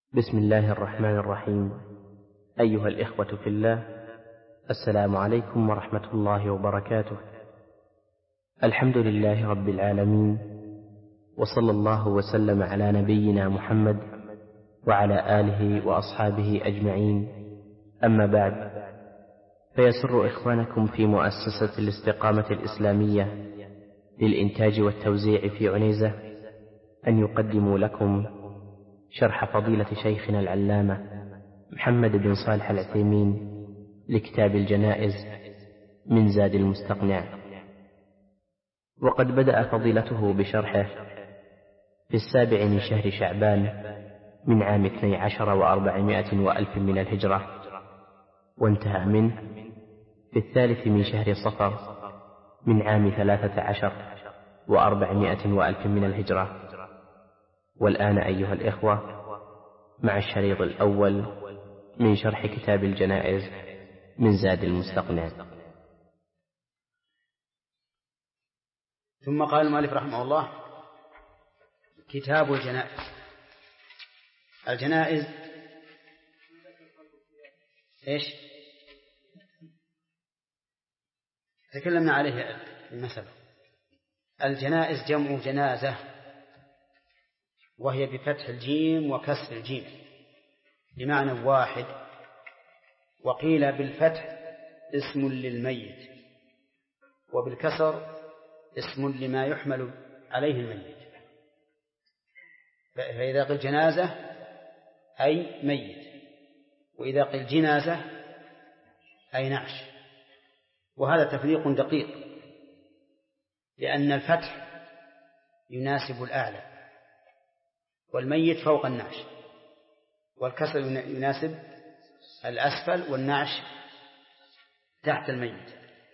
بسم الله الرحمن الرحيم. أيها الإخوة في الله، السلام عليكم ورحمة الله وبركاته. الحمد لله رب العالمين، وصلى الله وسلم على نبينا محمد وعلى آله وأصحابه أجمعين. أما بعد، فيسر إخوانكم في مؤسسة الاستقامة الإسلامية للإنتاج والتوزيع في عنيزة أن يقدموا لكم شرح فضيلة شيخنا العلامة محمد بن صالح العثيمين لكتاب الجنائز من زاد المستقنع. وقد بدأ فضيلته بشرحه في 7 من شهر شعبان من عام 12 و400 وألف من الهجرة، وانتهى منه في 3 من شهر صفر من عام 13 و400 وألف من الهجرة. والآن أيها الإخوة مع الشريط الأول من شرح كتاب الجنائز من زاد المستقنع. ثم قال المؤلف رحمه الله: كتاب الجنائز. الجنائز إيش؟ تكلمنا عليه المثل. الجنائز جمع جنازة، وهي بفتح الجيم وكسر الجيم بمعنى واحد. وقيل بالفتح اسم للميت، وبالكسر اسم لما يحمل عليه الميت. فإذا قيل جنازة أي ميت، وإذا قيل جنازة أي نعش. وهذا تفريق دقيق، لأن الفتح يناسب الأعلى والميت فوق النعش، والكسر يناسب الأسفل والنعش تحت الميت.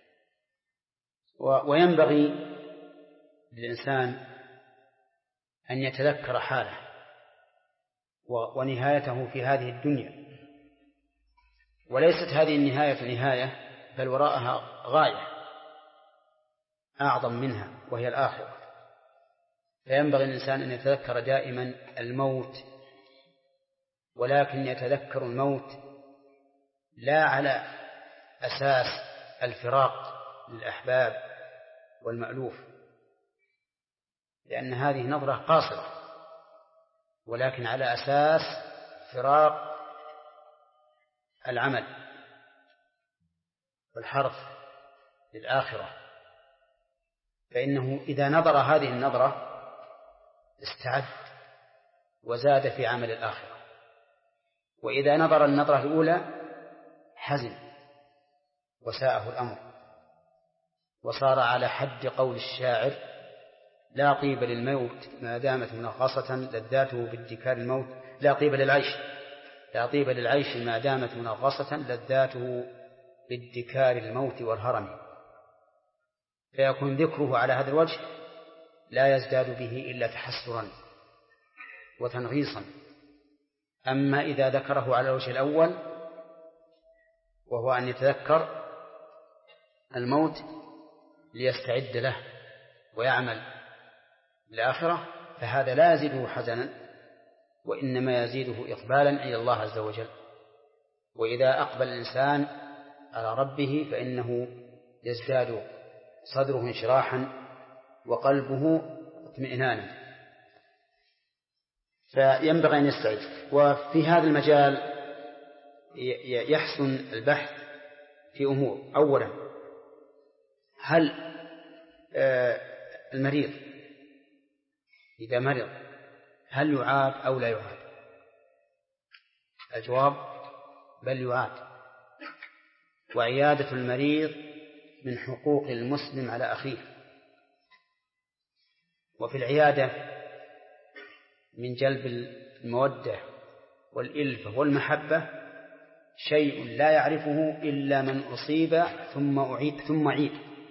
وينبغي للإنسان أن يتذكر حاله ونهايته في هذه الدنيا، وليست هذه النهاية نهاية، بل وراءها غاية أعظم منها وهي الآخرة. فينبغي الإنسان أن يتذكر دائما الموت، ولكن يتذكر الموت لا على أساس الفراق للأحباب والمألوف، لأن هذه نظرة قاصرة، ولكن على أساس فراق العمل والحرث للآخرة. فإنه إذا نظر هذه النظرة استعد وزاد في عمل الآخرة، وإذا نظر النظرة الأولى حزن وساءه الأمر، وصار على حد قول الشاعر: لا طيب للموت ما دامت منغصة لذاته بادكار الموت. لا طيب للعيش ما دامت منغصة لذاته بادكار الموت والهرم. فيكون ذكره على هذا الوجه لا يزداد به إلا تحسرا وتنغيصا. أما إذا ذكره على الوجه الأول، وهو أن يتذكر الموت ليستعد له ويعمل بالآخرة، فهذا لا يزيده حزنا، وإنما يزيده إقبالا إلى الله عز وجل. وإذا أقبل الإنسان على ربه فإنه يزداد صدره انشراحا وقلبه اطمئنانا، فينبغي أن يستعد. وفي هذا المجال يحسن البحث في أمور. أولا، هل المريض إذا مرض هل يعاد أو لا يعاد؟ الجواب: بل يعاد. وعيادة المريض من حقوق المسلم على أخيه. وفي العيادة من جلب المودة والإلفة والمحبة شيء لا يعرفه إلا من أصيب ثم عيد.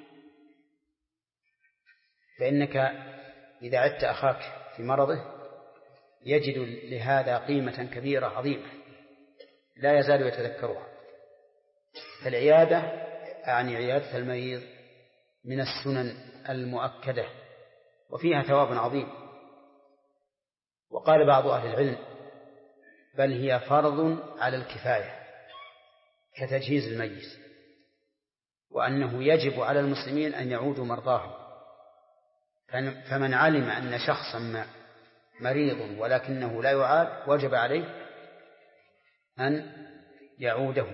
فإنك إذا عدت أخاك في مرضه يجد لهذا قيمة كبيرة عظيمة لا يزال يتذكرها. فالعيادة يعني عيادة المريض من السنن المؤكدة، وفيها ثواب عظيم. وقال بعض أهل العلم: بل هي فرض على الكفاية كتجهيز الميت، وأنه يجب على المسلمين أن يعودوا مرضاهم. فمن علم أن شخصا مريض ولكنه لا يعاد وجب عليه أن يعوده،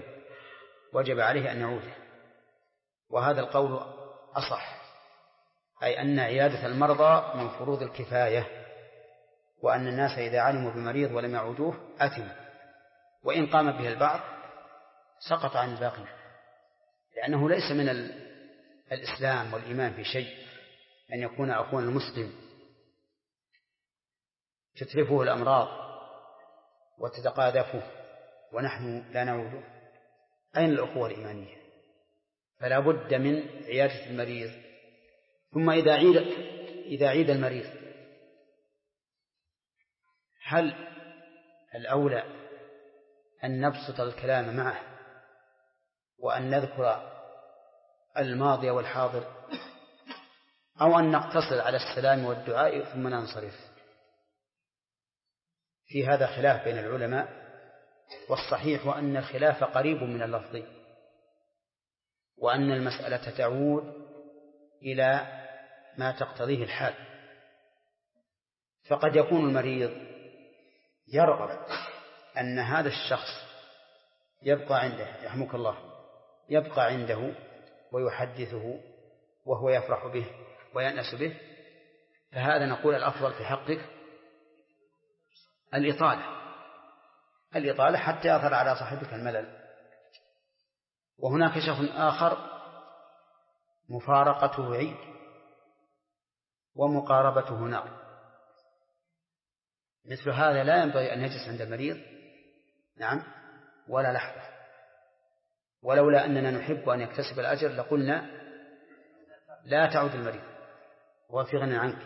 وهذا القول أصح، أي أن عيادة المرضى من فروض الكفاية، وأن الناس إذا علموا بمريض ولم يعودوه أثموا، وإن قام به البعض سقط عن الباقي، لأنه ليس من الإسلام والإيمان في شيء أن يكون أخونا المسلم تتلفه الأمراض وتتقاذفه ونحن لا نعوده. أين الأخوة الإيمانية؟ فلا بد من عيادة المريض. ثم إذا عيد المريض، هل الأولى أن نبسط الكلام معه وأن نذكر الماضي والحاضر، أو أن نقتصر على السلام والدعاء ثم ننصرف؟ في هذا خلاف بين العلماء، والصحيح وأن الخلاف قريب من اللفظ، وأن المسألة تعود إلى ما تقتضيه الحال. فقد يكون المريض يرغب أن هذا الشخص يبقى عنده، يرحمك الله، يبقى عنده ويحدثه وهو يفرح به ويأنس به، فهذا نقول الأفضل في حقك الإطالة حتى يظهر على صاحبك الملل. وهناك شخص آخر مفارقته عيد ومقاربته نار، مثل هذا لا ينبغي أن يجلس عند المريض ولا لحظة، ولولا أننا نحب أن يكتسب الأجر لقلنا لا تعود المريض وهو في غنى عنك.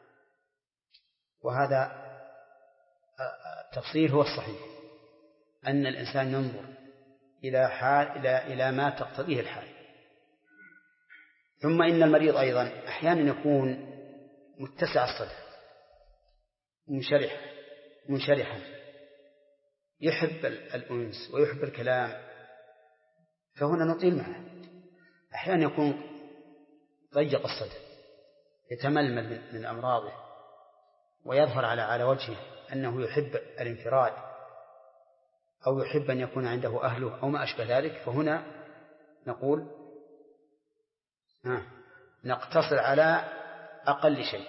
وهذا التفصيل هو الصحيح، أن الإنسان ينظر إلى ما تقتضيه الحال. ثم إن المريض أيضا أحيانا يكون متسع الصدر منشرحا، يحب الأنس ويحب الكلام، فهنا نطيل معه. أحيانا يكون ضيق الصدر، يتململ من أمراضه، ويظهر على وجهه أنه يحب الانفراد أو يحب أن يكون عنده أهله أو ما أشبه ذلك، فهنا نقول نقتصر على أقل شيء.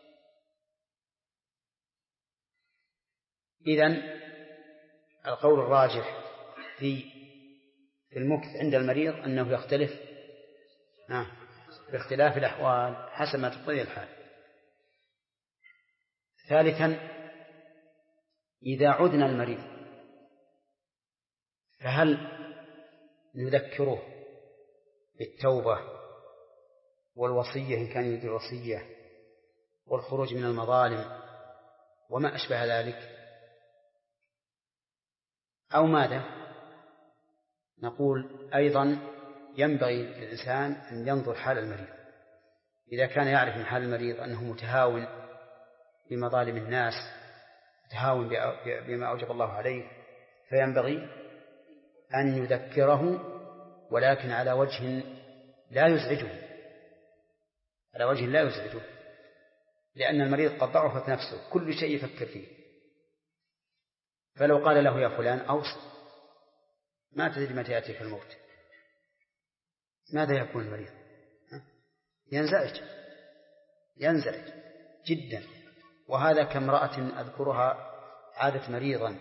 إذن القول الراجح في المكث عند المريض أنه يختلف باختلاف الأحوال حسب ما تقتضي الحال. ثالثا، إذا عدنا المريض فهل نذكره بالتوبة والوصية إن كان يريد الوصية والخروج من المظالم وما أشبه ذلك، أو ماذا؟ نقول أيضا ينبغي للإنسان أن ينظر حال المريض. إذا كان يعرف من حال المريض أنه متهاون بمظالم الناس، متهاون بما أوجب الله عليه، فينبغي أن يذكره، ولكن على وجه لا يزعجه، لأن المريض قد ضعفت نفسه، كل شيء يفكر فيه. فلو قال له يا فلان أوصي، ما تدري متى يأتيك الموت، ماذا يكون المريض؟ ينزعج جدا. وهذا كامرأة أذكرها عادت مريضا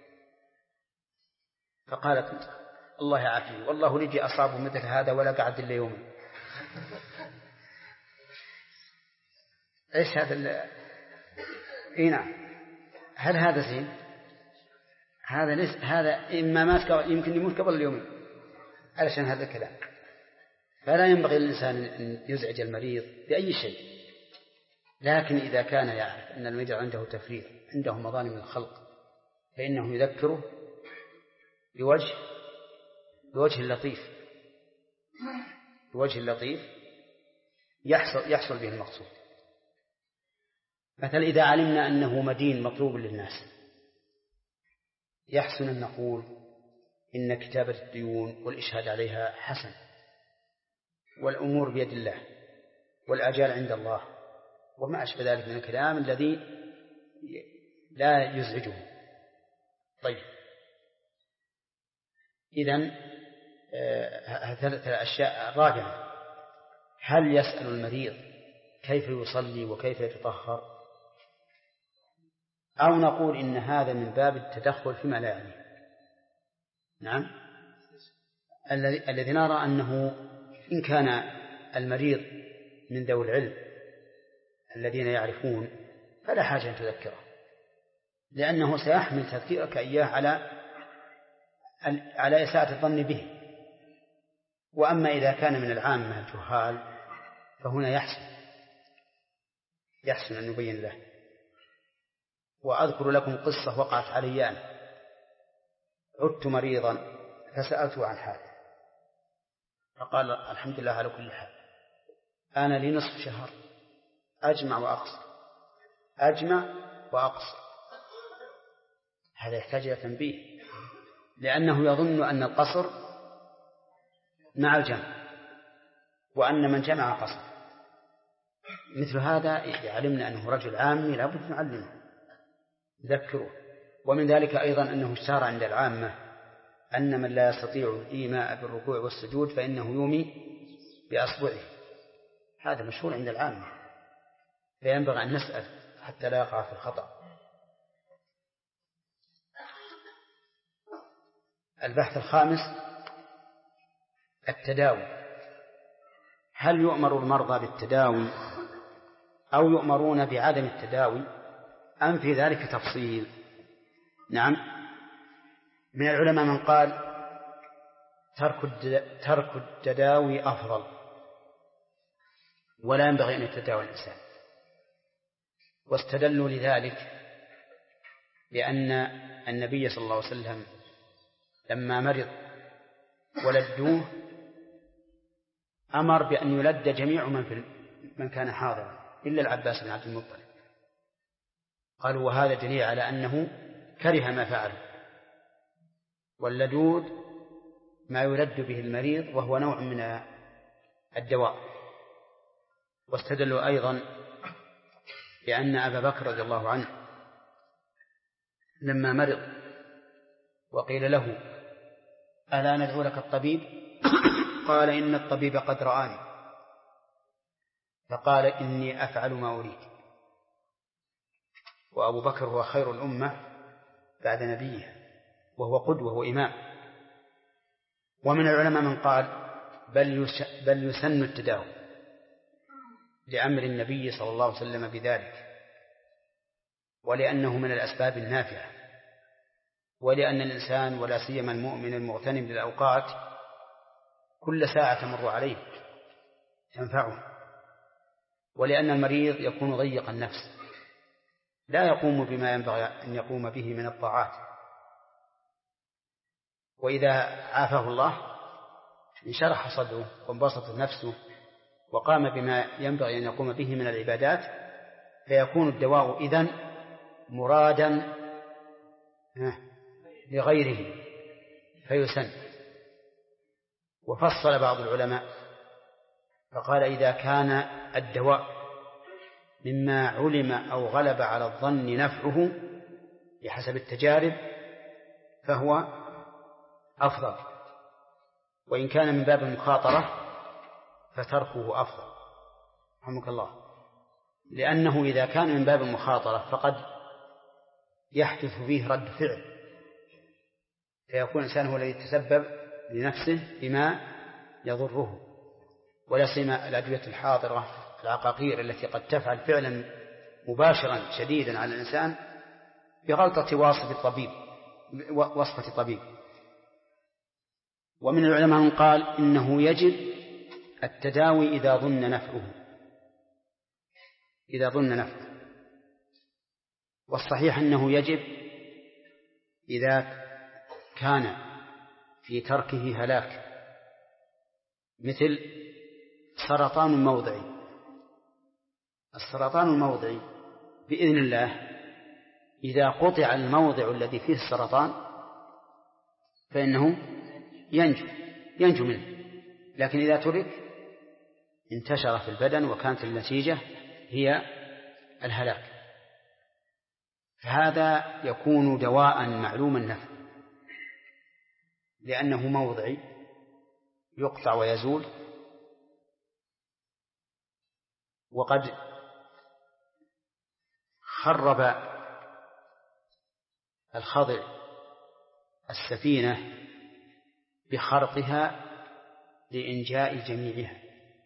فقالت الله يعافيه والله لجي أصاب مثل هذا ولا قعد إلا يوم. إيش هذا نعم، هل هذا زين؟ هذا إما مات يمكن يموت قبل اليوم علشان هذا الكلام. فلا ينبغي للإنسان أن يزعج المريض بأي شيء، لكن إذا كان يعرف أن المريض عنده تفريط، عنده مظالم الخلق، فإنه يذكره بوجه لطيف يحصل به المقصود. مثلا إذا علمنا أنه مدين مطلوب للناس يحسن أن نقول إن كتابة الديون والإشهاد عليها حسن، والأمور بيد الله، والآجال عند الله، وما أشبه ذلك من الكلام الذي لا يزعجه. طيب، إذن ثلاثة أشياء. الرابعة: هل يسأل المريض كيف يصلي وكيف يتطهر، أو نقول إن هذا من باب التدخل فيما لا يعنيه؟ نعم، الذي نرى أنه إن كان المريض من ذوي العلم الذين يعرفون فلا حاجة أن تذكره، لأنه سيحمل تذكيرك إياه على إساءة الظن به. وأما إذا كان من العامة الجهال فهنا يحسن أن نبين له. وأذكر لكم قصة وقعت علي أنا. عدت مريضا فسألته عن حاله، فقال: الحمد لله على كل حال، أنا لي نصف شهر أجمع وأقصر. هذا يحتاج إلى تنبيه، لأنه يظن أن القصر مع الجمع، وأن من جمع قصر. مثل هذا إذا علمنا أنه رجل عامي لابد نعلمه، نذكره. ومن ذلك أيضا أنه اشتهر عند العامة أن من لا يستطيع الإيماء بالركوع والسجود فإنه يومي بأصبعه. هذا مشهور عند العامة، فينبغي أن نسأل حتى لا يقع في الخطأ. البحث الخامس: التداوي. هل يؤمر المرضى بالتداوي أو يؤمرون بعدم التداوي، أم في ذلك تفصيل؟ نعم، من العلماء من قال ترك التداوي أفضل، ولا ينبغي أن يتداوى الإنسان. واستدلوا لذلك بأن النبي صلى الله عليه وسلم لما مرض ولدوه أمر بأن يلد جميع من كان حاضرا إلا العباس بن عبد المطلب. قالوا: وهذا دليل على أنه كره ما فعله. واللدود ما يلد به المريض وهو نوع من الدواء. واستدلوا أيضا بأن أبا بكر رضي الله عنه لما مرض وقيل له: ألا ندعو لك الطبيب؟ قال: إن الطبيب قد رآني. فقال: إني أفعل ما أريد. وأبو بكر هو خير الأمة بعد نبيه، وهو قدوة وإمام. ومن العلماء من قال: بل يسن التداوي لأمر النبي صلى الله عليه وسلم بذلك، ولأنه من الأسباب النافعة، ولأن الإنسان ولا سيما المؤمن المغتنم للأوقات كل ساعة تمر عليه تنفعه، ولأن المريض يكون ضيق النفس لا يقوم بما ينبغي أن يقوم به من الطاعات. وإذا عافاه الله انشرح صدره وانبسطت نفسه وقام بما ينبغي أن يقوم به من العبادات، فيكون الدواء إذن مرادا لغيره فيسن. وفصل بعض العلماء فقال: إذا كان الدواء مما علم أو غلب على الظن نفعه بحسب التجارب فهو أفضل، وإن كان من باب المخاطرة فتركه أفضل. رحمك الله. لأنه إذا كان من باب المخاطرة فقد يحدث فيه رد فعل، فيكون الإنسان هو الذي يتسبب لنفسه بما يضره، ولا سيما الأدوية الحاضرة العقاقير التي قد تفعل فعلا مباشرا شديدا على الإنسان بغلطة وصفة طبيب. ومن العلماء من قال إنه يجب التداوي إذا ظن نفعه، والصحيح أنه يجب إذا كان في تركه هلاك، مثل سرطان موضعي. السرطان الموضعي بإذن الله إذا قطع الموضع الذي فيه السرطان فإنه ينجو منه. لكن إذا ترك انتشر في البدن وكانت النتيجة هي الهلاك. فهذا يكون دواء معلوم النفع لأنه موضعي يقطع ويزول. وقد خرب الخضر السفينة بخرقها لإنجاء جميعها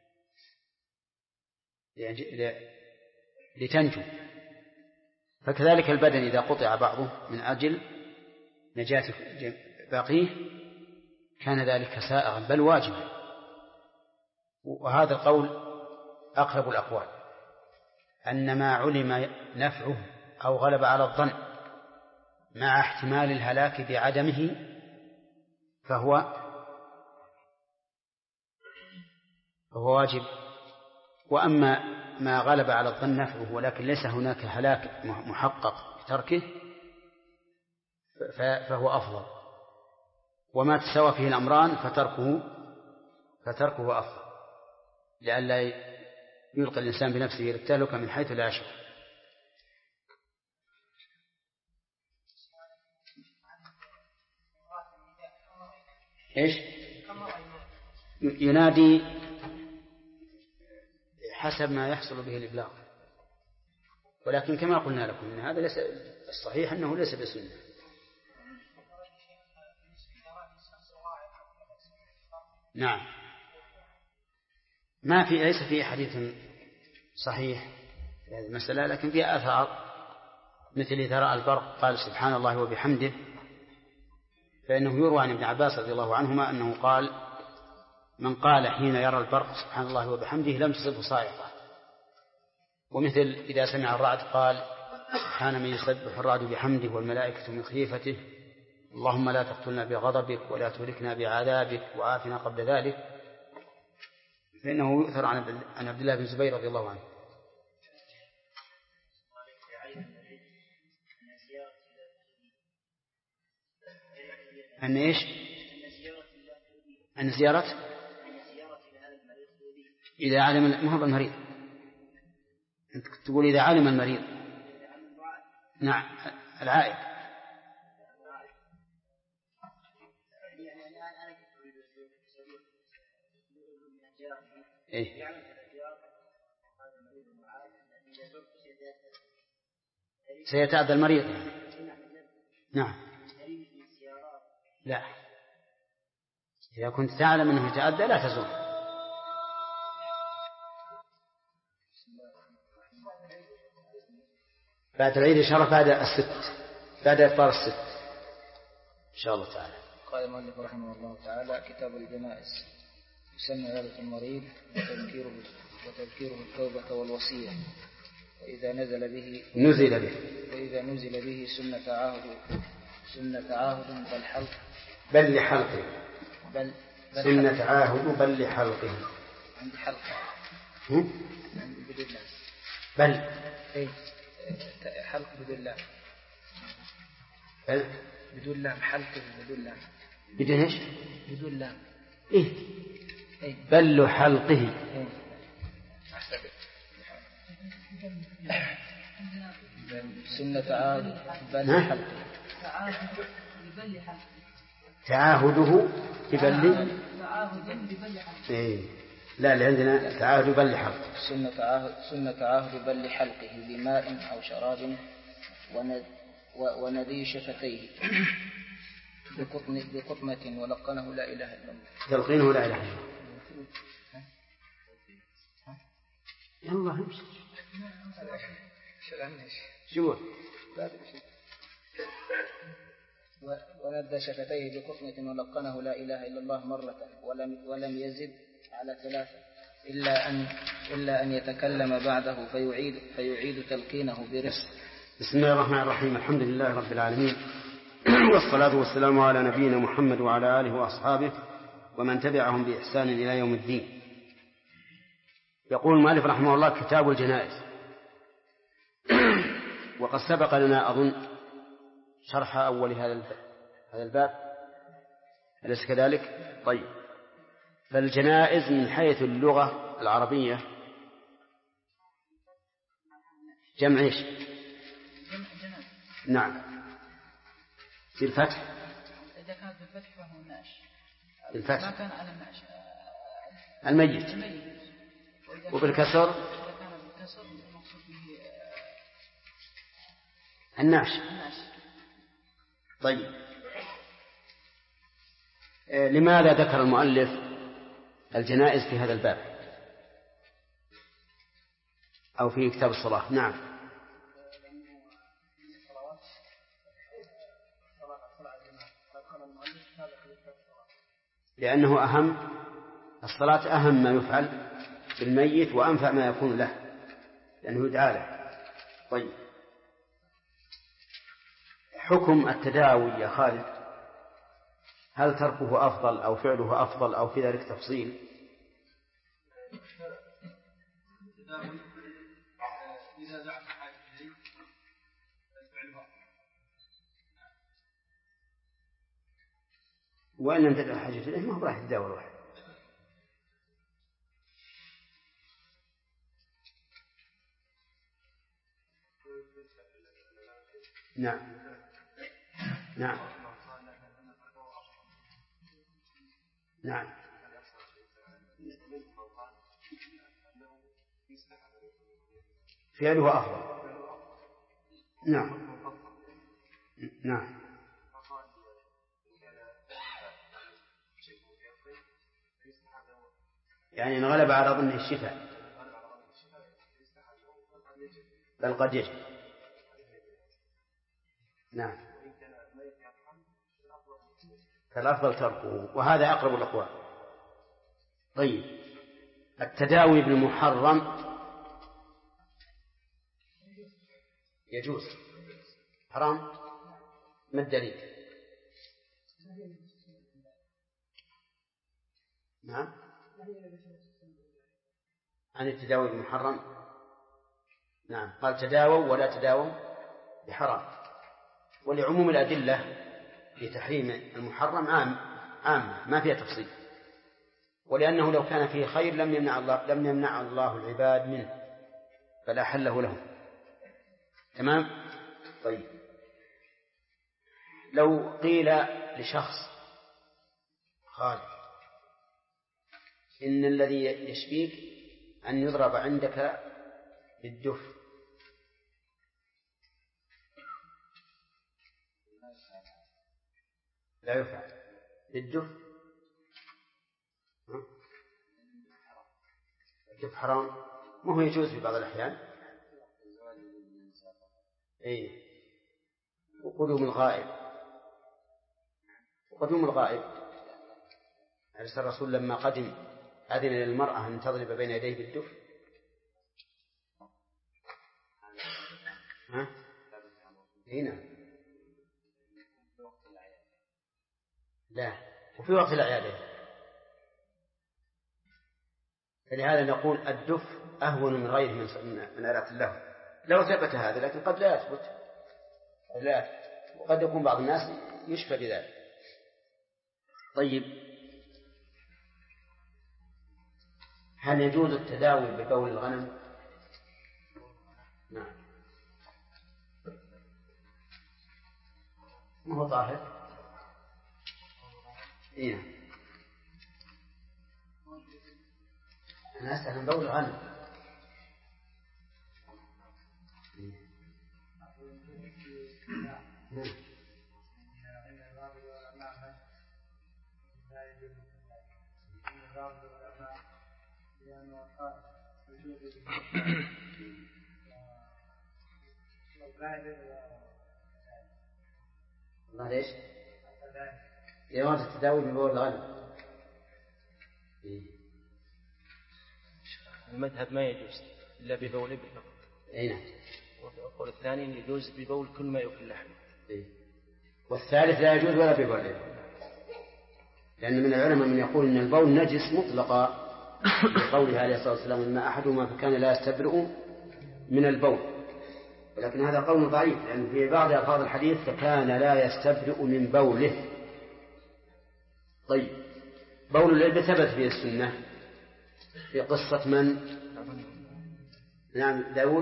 لتنجو. فكذلك البدن إذا قطع بعضه من أجل نجاة باقيه كان ذلك سائغا بل واجبا. وهذا القول أقرب الأقوال، أن ما علم نفعه أو غلب على الظن مع احتمال الهلاك بعدمه فهو واجب. وأما ما غلب على الظن نفعه ولكن ليس هناك هلاك محقق بتركه فهو أفضل. وما تساوى فيه الأمران فتركه أفضل، لئلا يلقي الإنسان بنفسه إلى التهلكة من حيث لا يشعر. إيش؟ ينادي حسب ما يحصل به الإبلاغ، ولكن كما قلنا لكم إن هذا ليس الصحيح، أنه ليس بسنة. نعم، ليس في حديث صحيح في هذه المسألة، لكن في آثار مثل إذا رأى البرق قال سبحان الله وبحمده، فإنه يروى عن ابن عباس رضي الله عنهما أنه قال من قال حين يرى البرق سبحان الله وبحمده لم تصبه صاعقة. ومثل إذا سمع الرعد قال سبحان من يسبح الرعد بحمده والملائكة من خيفته اللهم لا تقتلنا بغضبك ولا تهلكنا بعذابك وعافنا قبل ذلك. فإنه يؤثر عن عبد الله بن الزبير رضي الله عنه. أن إيش؟ أن زيارة إذا علم ما هو المريض. أنت تقول إذا علم المريض. نعم، العائد. إيه؟ سيتعدى المريض. نعم. لا، إذا كنت تعلم أنه يتعدى لا تزور. بعد العيد إن شاء الله بعد إفطار الست إن شاء الله تعالى. قال المؤلف رحمه الله تعالى: كتاب الجنائز يسمى عيادة المريض وتذكيره التوبة والوصية، وإذا نزل به سنة عاهد بل لحلقه سنة عاهد بل لحلقه عند حلقه بدون بل حلق بدون لام بدون لام حلقه بدون لام بدون ايش؟ بدون لام. إيه؟ بل حلقه. سنة عاهد بل حلقه تعاهده ببل. إيه؟ لا، اللي عندنا تعاهد بل حلقه. سنة عاهد بل حلقه بماء أو شراب وندي شفتيه بقطمة ولقنه لا إله إلا الله. تلقينه لا إله إلا الله. يلا امشي. شو وندى شفتيه بقطمة ولقنه لا إله إلا الله مرة ولم يزد على 3 إلا أن يتكلم بعده فيعيد تلقينه برفق. بسم الله الرحمن الرحيم. الحمد لله رب العالمين، والصلاة والسلام على نبينا محمد وعلى آله وأصحابه ومن تبعهم بإحسان إلى يوم الدين. يقول المؤلف رحمه الله: كتاب الجنائز. وقد سبق لنا أظن شرح أول هذا الباب أليس كذلك؟ طيب، فالجنائز من حيث اللغة العربية جمع إيش؟ نعم، في الفتح. إذا كانت بالفتح فهو الناش. الفتح ما كان على الناش الميت. وبالكسر إذا كان بالكسر المقصود به الناش. طيب، لماذا ذكر المؤلف الجنائز في هذا الباب أو في كتاب الصلاة؟ نعم، لأنه أهم، الصلاة أهم ما يفعل بالميت وأنفع ما يكون له لأنه يدعى له. طيب، حكم التداوي يا خالد، هل تركه أفضل أو فعله أفضل أو في ذلك تفصيل؟ التداوي إذا دعت حاجة إليه فعلها، وإن لم تدع حاجة إليه ما هو راح يتداوى واحد. نعم نعم نعم، فعله أفضل. نعم نعم، يعني انغلب على ظنه الشفاء، بل قد يجب. نعم، فالأفضل تركه، وهذا أقرب الأقوال. طيب، التداوي بالمحرم يجوز، حرام؟ ما الدليل؟ نعم، عن التداوي بالمحرم. نعم، قال تداووا ولا تداووا بحرام، ولعموم الأدلة لتحريم المحرم عام ما فيها تفصيل، ولأنه لو كان فيه خير لم يمنع الله العباد منه، فلا حله لهم. تمام. طيب، لو قيل لشخص خالد إن الذي يشفيك أن يضرب عندك بالدف، لا يفعل بالدف، الدف حرام، ما هو يجوز في بعض الأحيان. إيه، وقدوم الغائب أرسل الرسول لما قدم أذن للمرأة أن تضرب بين يديه بالدف. هنا لا، وفي وقت العيادة، فلهذا نقول الدف أهون من غيره من آلات الله لو ثبت هذا، لكن قد لا يثبت، وقد يكون بعض الناس يشفى بذلك. طيب، هل يجوز التداوي ببول الغنم؟ نعم، ما هو طاهر. إيه، أنا أسأل عن بول الغنم. الله ليش؟ جواز التداوي ببول الغنم. المذهب ما يجوز إلا ببول ابن فقط. نعم. والقول الثاني يجوز ببول كل ما يأكل لحم. والثالث لا يجوز ولا ببول ابن، لأن من العلماء من يقول إن البول نجس مطلقا بقوله عليه الصلاة والسلام إما أحدهما فكان لا يستبرئ من البول، ولكن هذا قول ضعيف، لأن في بعض ألفاظ الحديث فكان لا يستبرئ من بوله. طيب، بول الإبل ثبت في السنة في قصة من؟ نعم، داود.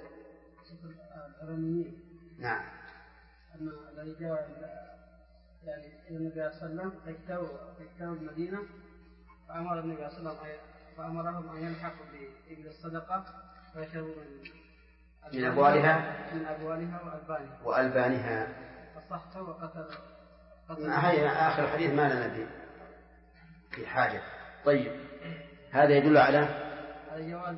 نعم. أن الذي جاء يعني إلى النبي صلى الله عليه وسلم فاجتاوا المدينة، فأمر النبي صلى الله عليه وسلم فأمرهم أن يلحقوا بإبل الصدقة ويشربوا من أبوالها وألبانها فصحته وقتل. هي آخر الحديث ما لنا في حاجة. طيب، هذا يدل على جواز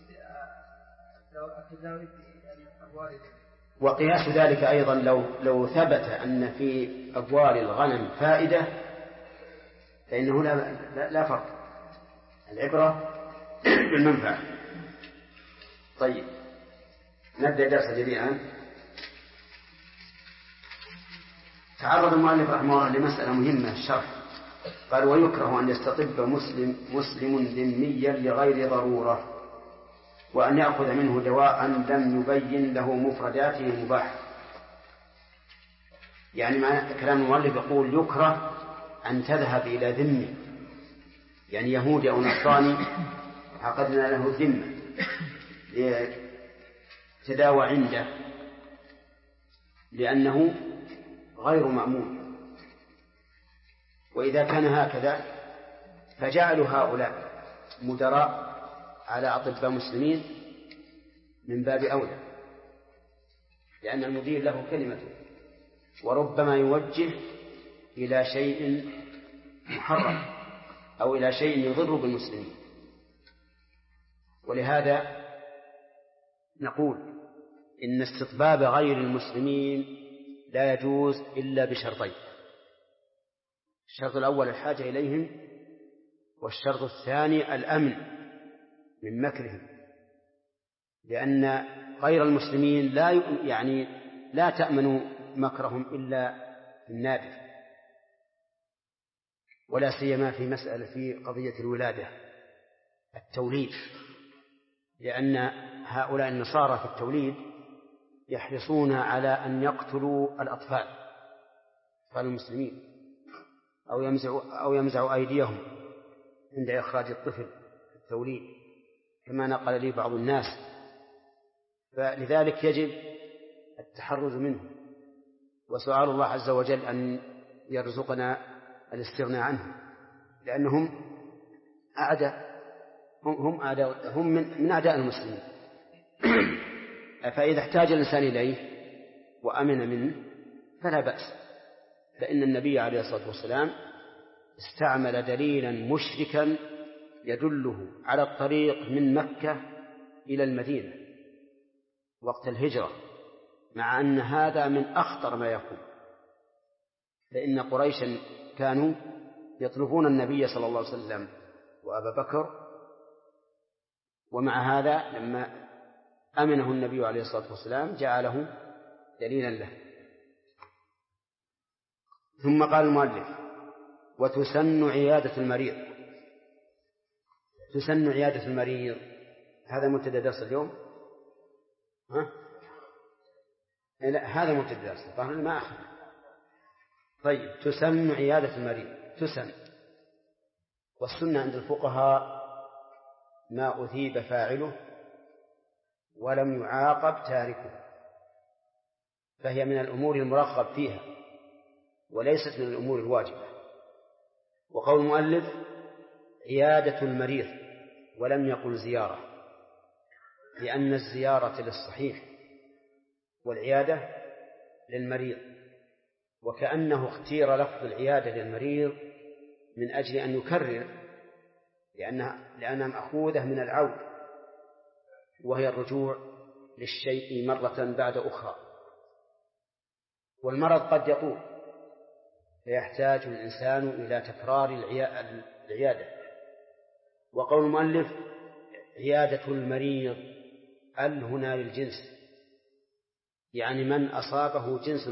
التداوي بأبوالها. وقياس ذلك أيضا لو ثبت أن في أبوال الغنم فائدة فإنه لا فرق، العبرة بالمنفعة. طيب، نبدأ درس جديد الآن. تعرض المؤلف رحمه الله لمسألة مهمة الشرح. قال: ويكره أن يستطب مسلم ذميا لغير ضرورة، وأن يأخذ منه دواء لم يبين له مفرداته المباح. يعني ما كلام المؤلف يقول يكره أن تذهب إلى ذمي، يعني يهودي أو نصراني عقدنا له ذمة لتداوى عنده لأنه غير مأمون. وإذا كان هكذا فجعلوا هؤلاء مدراء على أطباء مسلمين من باب أولى، لأن المدير له كلمته، وربما يوجه إلى شيء محرم أو إلى شيء يضر بالمسلمين. ولهذا نقول إن استطباب غير المسلمين لا يجوز إلا بشرطين: الشرط الأول الحاجة إليهم، والشرط الثاني الأمن من مكرهم، لأن غير المسلمين لا تأمن مكرهم إلا النادر، ولا سيما في مسألة في قضية الولادة التوليد، لأن هؤلاء النصارى في التوليد يحرصون على أن يقتلوا الأطفال المسلمين أو يمزعوا أيديهم عند إخراج الطفل في التوليد، كما نقل لي بعض الناس. فلذلك يجب التحرز منه، وسؤال الله عز وجل أن يرزقنا الاستغناء عنه، لأنهم هم من أعداء المسلمين. فإذا احتاج الإنسان إليه وأمن منه فلا بأس، فإن النبي عليه الصلاة والسلام استعمل دليلا مشركا يدله على الطريق من مكة إلى المدينة وقت الهجرة، مع أن هذا من أخطر ما يكون، فإن قريشا كانوا يطلبون النبي صلى الله عليه وسلم وأبا بكر، ومع هذا لما أمنه النبي عليه الصلاة والسلام جعله دليلا له. ثم قال المؤلف: وتسن عيادة المريض. تسن عيادة المريض، هذا مبتدأ درس اليوم. لا، هذا مبتدأ درس الظاهر ما أخذ. طيب، تسن عيادة المريض، تسن. والسنة عند الفقهاء ما أثيب فاعله ولم يعاقب تاركه، فهي من الأمور المرغب فيها وليست من الأمور الواجبة. وقول المؤلف عيادة المريض ولم يقل زيارة، لأن الزيارة للصحيح والعيادة للمريض، وكأنه اختير لفظ العيادة للمريض من أجل أن يكرر، لأنها مأخوذة من العود، وهي الرجوع للشيء مرة بعد أخرى. والمرض قد يطول فيحتاج الإنسان إلى تكرار العيادة. وقول المؤلف عيادة المريض هنا للجنس، يعني من أصابه جنس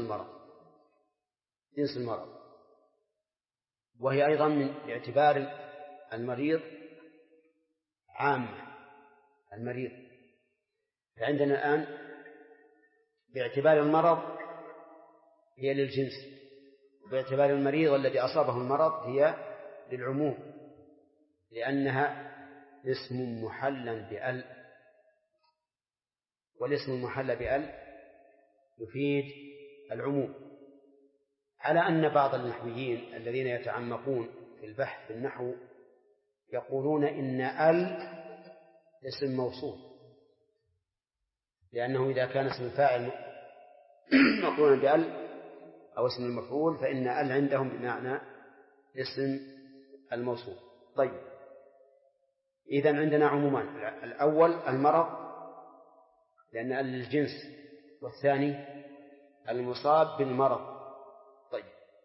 المرض، وهي أيضا من باعتبار المريض عامة المريض. فعندنا الآن باعتبار المرض هي للجنس، باعتبار المريض الذي أصابه المرض هي للعموم، لأنها اسم محلى بأل، والاسم المحلى بأل يفيد العموم، على أن بعض النحويين الذين يتعمقون في البحث في النحو يقولون إن أل اسم موصول، لأنه إذا كان اسم الفاعل مقرونا بأل أو اسم المفعول فإن أل عندهم بمعنى اسم الموصول. طيب، إذن عندنا عمومان: الأول المرض لأن أل للجنس، والثاني المصاب بالمرض. طيب،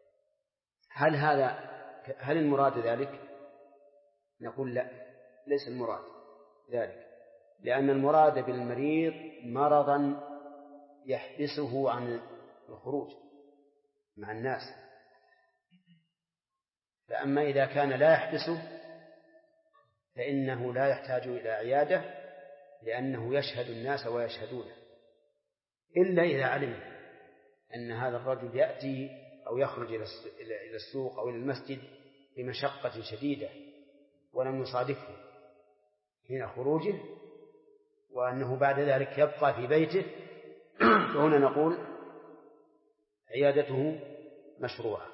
هل المراد ذلك؟ نقول لا، ليس المراد ذلك، لأن المراد بالمريض مرضا يحبسه عن الخروج مع الناس. فأما إذا كان لا يحبسه فإنه لا يحتاج إلى عيادة، لأنه يشهد الناس ويشهدونه، إلا إذا علم أن هذا الرجل يأتي أو يخرج إلى السوق أو إلى المسجد بمشقة شديدة ولم يصادفه حين خروجه، وأنه بعد ذلك يبقى في بيته، فهنا نقول عيادته مشروعة.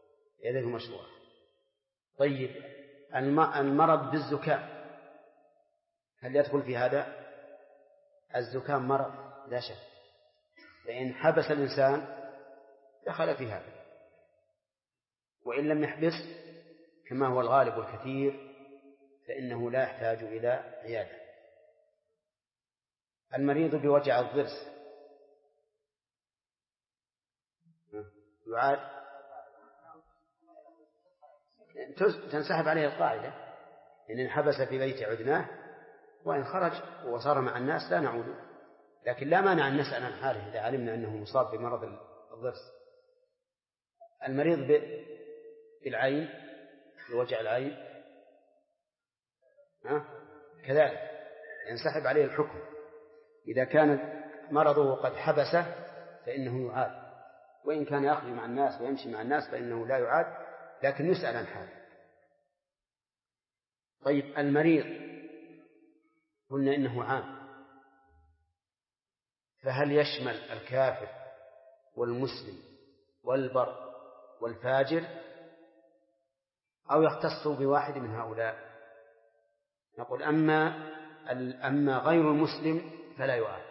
طيب، المرض بالزكام هل يدخل في هذا؟ الزكام مرض لا شك، فإن حبس الإنسان دخل في هذا، وإن لم يحبس كما هو الغالب والكثير فإنه لا يحتاج إلى عيادة. المريض بوجع الضرس يعاد، تنسحب عليه القاعدة: إن حبس في بيت عدناه، وإن خرج وصار مع الناس لا نعود، لكن لا مانع أن نسأل عن حاله إذا علمنا أنه مصاب بمرض الضرس. المريض بالعين، بوجع العين كذلك ينسحب عليه الحكم، إذا كان مرضه قد حبسه فإنه يعاد، وإن كان يخرج مع الناس ويمشي مع الناس فإنه لا يعاد، لكن يسأل عن حاله. طيب، المريض قلنا إنه عام، فهل يشمل الكافر والمسلم والبر والفاجر أو يختص بواحد من هؤلاء؟ نقول أما غير المسلم فلا يعاد،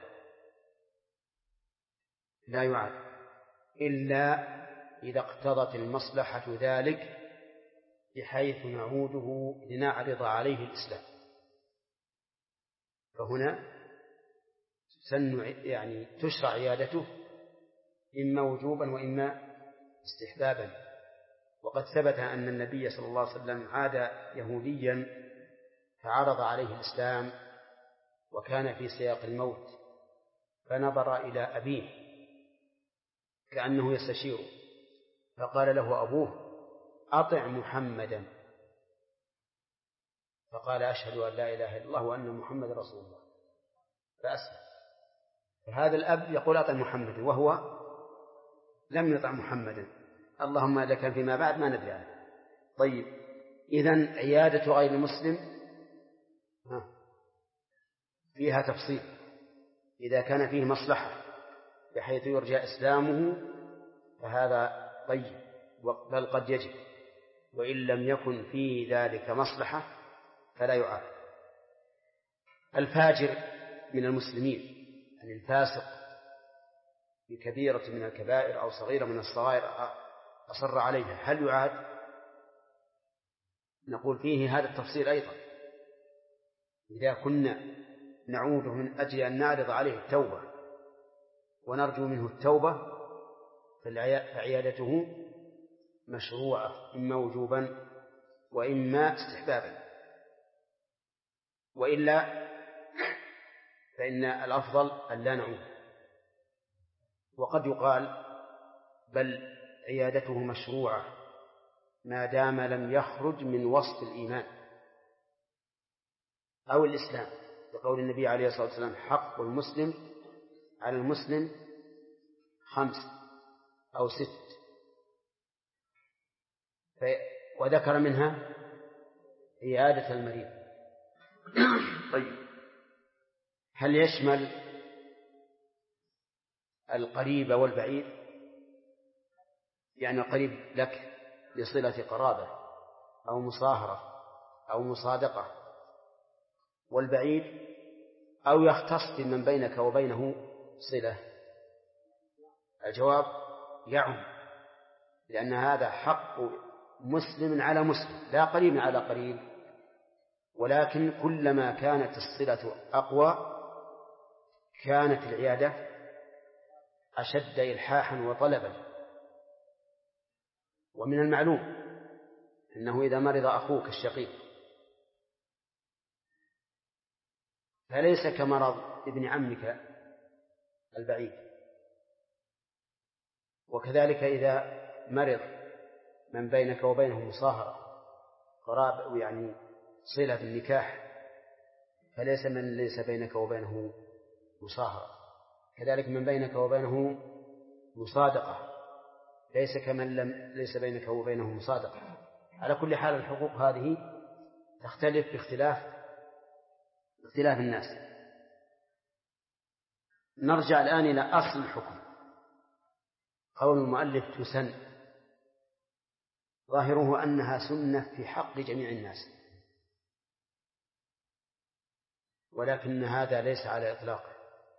لا يعاد إلا إذا اقتضت المصلحة ذلك بحيث نعوده لنعرض عليه الإسلام، فهنا يعني تشرع عيادته إما وجوبا وإما استحبابا. وقد ثبت أن النبي صلى الله عليه وسلم عاد يهوديا فعرض عليه الإسلام وكان في سياق الموت، فنظر إلى أبيه كأنه يستشيره، فقال له أبوه: أطع محمدا. فقال: أشهد أن لا إله إلا الله وأن محمد رسول الله، فأسلم. فهذا الأب يقول: أطع محمدا، وهو لم يطع محمدا، اللهم إذا كان فيما بعد ما ندري عنه. طيب، إذن عيادة غير المسلم فيها تفصيل، إذا كان فيه مصلحة بحيث يرجى إسلامه فهذا طيب، بل قد يجب، وإن لم يكن في ذلك مصلحة فلا يعاد. الفاجر من المسلمين، يعني الفاسق بكبيرة من الكبائر أو صغيرة من الصغائر أصر عليها، هل يعاد؟ نقول فيه هذا التفصيل أيضا، إذا كنا نعوده من أجل أن نعرض عليه التوبة ونرجو منه التوبة فعيادته مشروعة إما وجوبا وإما استحبابا، وإلا فإن الأفضل أن لا نعود. وقد يقال بل عيادته مشروعة ما دام لم يخرج من وصف الإيمان أو الإسلام، بقول النبي عليه الصلاة والسلام: حق المسلم على المسلم 5 أو 6، وذكر منها عيادة المريض. طيب، هل يشمل القريب والبعيد؟ يعني القريب لك لصلة قرابة أو مصاهرة أو مصادقة، والبعيد أو يختص بمن بينك وبينه صلة؟ الجواب يعم، لأن هذا حق مسلم على مسلم، لا قريب على قريب، ولكن كلما كانت الصلة أقوى كانت العيادة أشد إلحاحا وطلبا. ومن المعلوم أنه إذا مرض أخوك الشقيق فليس كمرض ابن عمك البعيد، وكذلك إذا مرض من بينك وبينه مصاهرة قرابة يعني صلة بالنكاح فليس من ليس بينك وبينه مصاهرة، كذلك من بينك وبينه مصادقة ليس كمن ليس بينك وبينه مصادقة. على كل حال الحقوق هذه تختلف باختلاف الناس. نرجع الآن إلى أصل الحكم. قول المؤلف تسن، ظاهره أنها سنة في حق جميع الناس، ولكن هذا ليس على إطلاقه،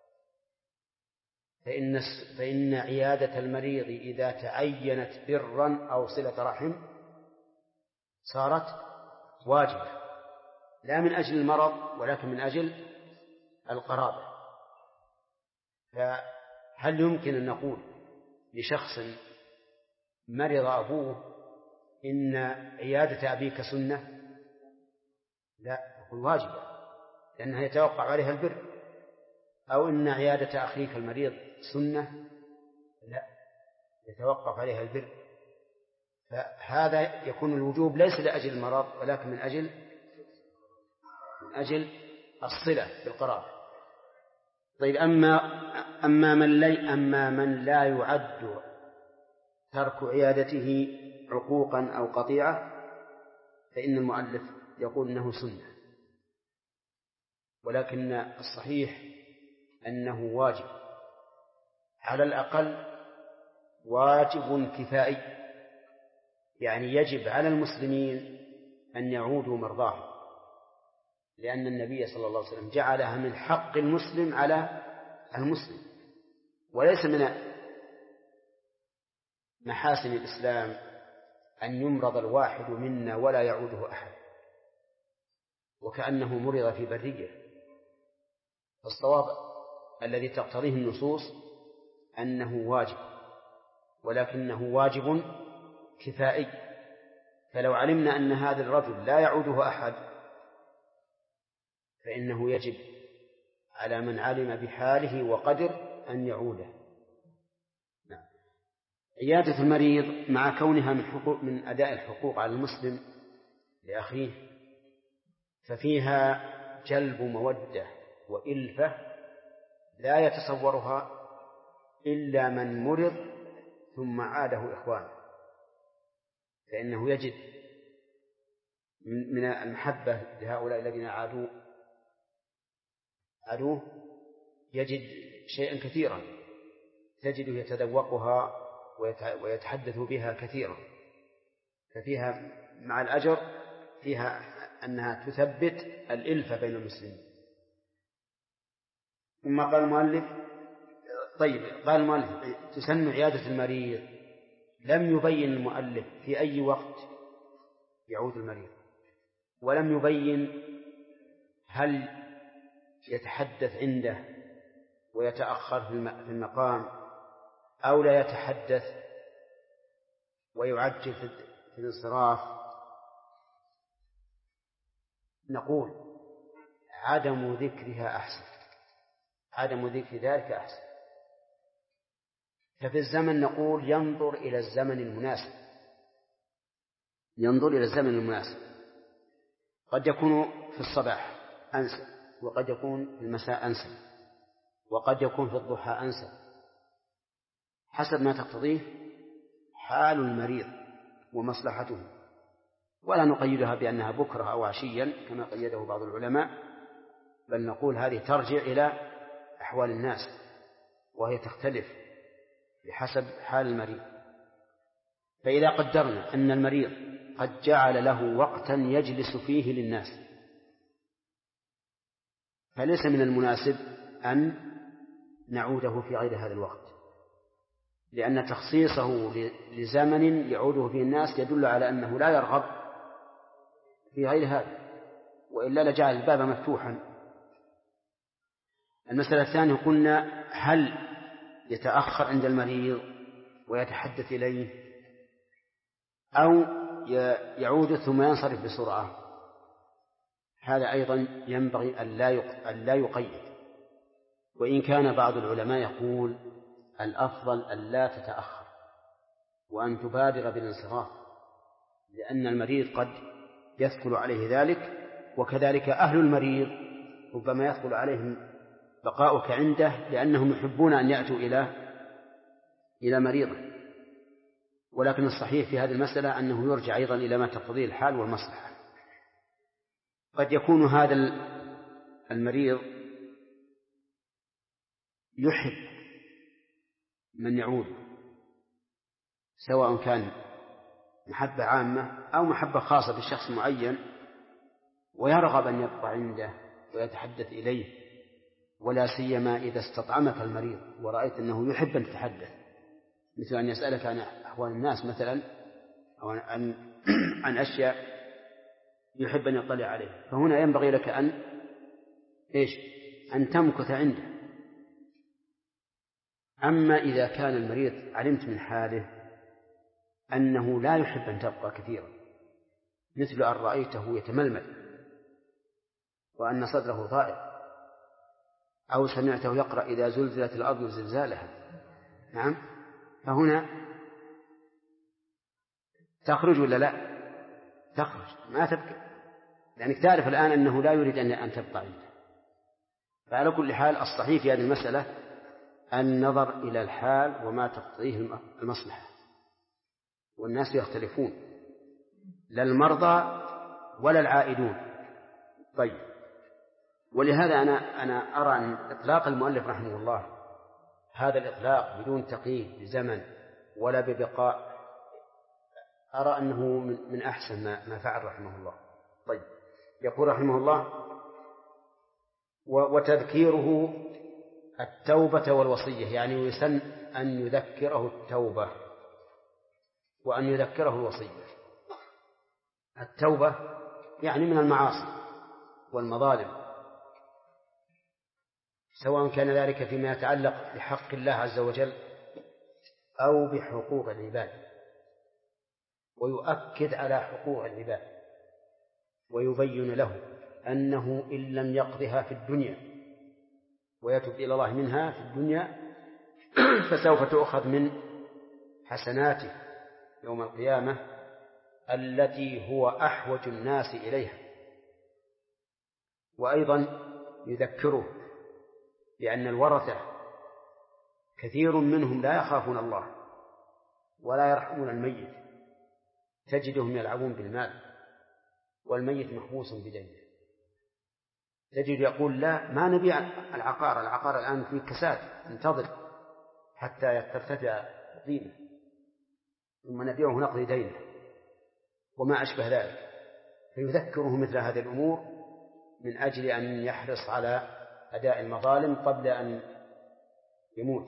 فإن عيادة المريض إذا تعينت برا أو صلة رحم صارت واجبة، لا من أجل المرض ولكن من أجل القرابة. فهل يمكن أن نقول لشخص مرض أبوه إن عيادة أبيك سنة؟ لا، نقول واجبة لأنها يتوقع عليها البر. أو إن عيادة أخيك المريض سنة؟ لا، يتوقف عليها البر. فهذا يكون الوجوب ليس لأجل المرض ولكن من أجل الصلة بالقرابة. طيب، أما من لا يعد ترك عيادته عقوقا أو قطيعة فإن المؤلف يقول إنه سنة، ولكن الصحيح أنه واجب، على الأقل واجب كفائي، يعني يجب على المسلمين أن يعودوا مرضاهم، لأن النبي صلى الله عليه وسلم جعلها من حق المسلم على المسلم، وليس من محاسن الإسلام أن يمرض الواحد منا ولا يعوده أحد وكأنه مرض في برية. فالصواب الذي تقتضيه النصوص أنه واجب، ولكنه واجب كفائي. فلو علمنا أن هذا الرجل لا يعوده أحد فإنه يجب على من علم بحاله وقدر أن يعوده. نعم. عيادة المريض مع كونها من أداء الحقوق على المسلم لأخيه ففيها جلب مودة وإلفة لا يتصورها إلا من مرض ثم عاده إخوانه، فإنه يجد من المحبة لهؤلاء الذين عادوه يجد شيئا كثيرا، تجده يتذوقها ويتحدث بها كثيرا، ففيها مع الأجر فيها أنها تثبت الإلفة بين المسلمين. ثم قال المؤلف تسن عيادة المريض، لم يبين المؤلف في أي وقت يعود المريض، ولم يبين هل يتحدث عنده ويتأخر في المقام أو لا يتحدث ويعجل في الانصراف. نقول عدم ذكرها أحسن، عدم ذكر ذلك أحسن. ففي الزمن نقول ينظر إلى الزمن المناسب، ينظر إلى الزمن المناسب، قد يكون في الصباح أنسى، وقد يكون في المساء أنسى، وقد يكون في الضحى أنسى، حسب ما تقتضيه حال المريض. ومصلحته، ولا نقيدها بأنها بكرة أو عشيا كما قيده بعض العلماء، بل نقول هذه ترجع إلى أحوال الناس، وهي تختلف بحسب حال المريض. فإذا قدرنا أن المريض قد جعل له وقتا يجلس فيه للناس، فليس من المناسب أن نعوده في غير هذا الوقت، لأن تخصيصه لزمن يعوده فيه الناس يدل على أنه لا يرغب في غير هذا، وإلا لجعل الباب مفتوحا. المسألة الثانية قلنا هل يتأخر عند المريض ويتحدث إليه أو يعود ثم ينصرف بسرعة. هذا أيضا ينبغي أن لا يقيد، وإن كان بعض العلماء يقول الأفضل أن لا تتأخر وأن تبادر بالانصراف، لأن المريض قد يثقل عليه ذلك، وكذلك أهل المريض ربما يثقل عليهم بقاؤك عنده لأنهم يحبون أن يأتوا إلى مريضه. ولكن الصحيح في هذه المسألة أنه يرجع أيضا إلى ما تقتضيه الحال والمصلحة. قد يكون هذا المريض يحب من يعود، سواء كان محبة عامة أو محبة خاصة بشخص معين، ويرغب أن يبقى عنده ويتحدث إليه، ولا سيما إذا استطعمك المريض ورأيت أنه يحب أن تتحدث، مثل أن يسألك عن أحوال الناس مثلا، أو عن أشياء يحب أن يطلع عليه، فهنا ينبغي لك أن تمكث عنده. أما إذا كان المريض علمت من حاله أنه لا يحب أن تبقى كثيرا، مثل أن رأيته يتململ وأن صدره ضائق، أو سمعته يقرأ إذا زلزلت الأرض زلزالها، نعم، فهنا تخرج ولا لا؟ تخرج، ما تبقى، لأنك تعرف الآن أنه لا يريد أن تبقى عنده. فعلى كل حال الصحيح في هذه المسألة النظر إلى الحال وما تقتضيه المصلحة، والناس يختلفون، لا المرضى ولا العائدون. طيب، ولهذا أنا أرى أن إطلاق المؤلف رحمه الله هذا الإطلاق بدون تقييد بزمن ولا ببقاء، أرى أنه من أحسن ما فعل رحمه الله. طيب، يقول رحمه الله: وتذكيره التوبة والوصية، يعني يسن أن يذكره التوبة وأن يذكره الوصية. التوبة يعني من المعاصي والمظالم، سواء كان ذلك فيما يتعلق بحق الله عز وجل أو بحقوق العباد، ويؤكد على حقوق العباد ويبين له أنه إن لم يقضها في الدنيا ويتوب إلى الله منها في الدنيا فسوف تؤخذ من حسناته يوم القيامة التي هو أحوج الناس إليها. وأيضا يذكره بأن الورثة كثير منهم لا يخافون الله ولا يرحمون الميت، تجدهم يلعبون بالمال والميت محبوس بدينه، تجد يقول لا ما نبيع العقار الآن في كساد، انتظر حتى ترتفع قيمة ثم نبيعه نقضي دينه وما أشبه ذلك. فيذكره مثل هذه الأمور من أجل أن يحرص على أداء المظالم قبل أن يموت.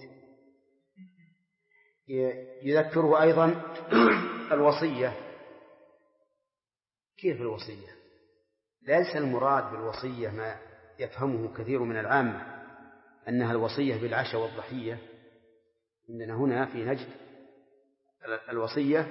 يذكره أيضا الوصية. كيف الوصية؟ ليس المراد بالوصية ما يفهمه كثير من العامة أنها الوصية بالعشاء والضحية. عندنا هنا في نجد الوصية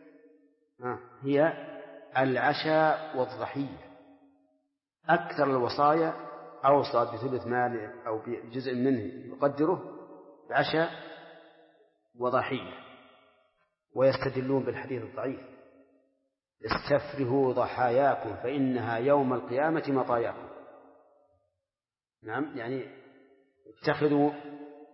هي العشاء والضحية. أكثر الوصايا أوصى بثلث ماله أو بجزء منه يقدره بعشاء وضحية، ويستدلون بالحديث الضعيف: استفرهوا ضحاياكم فإنها يوم القيامة مطاياكم. نعم، يعني اتخذوا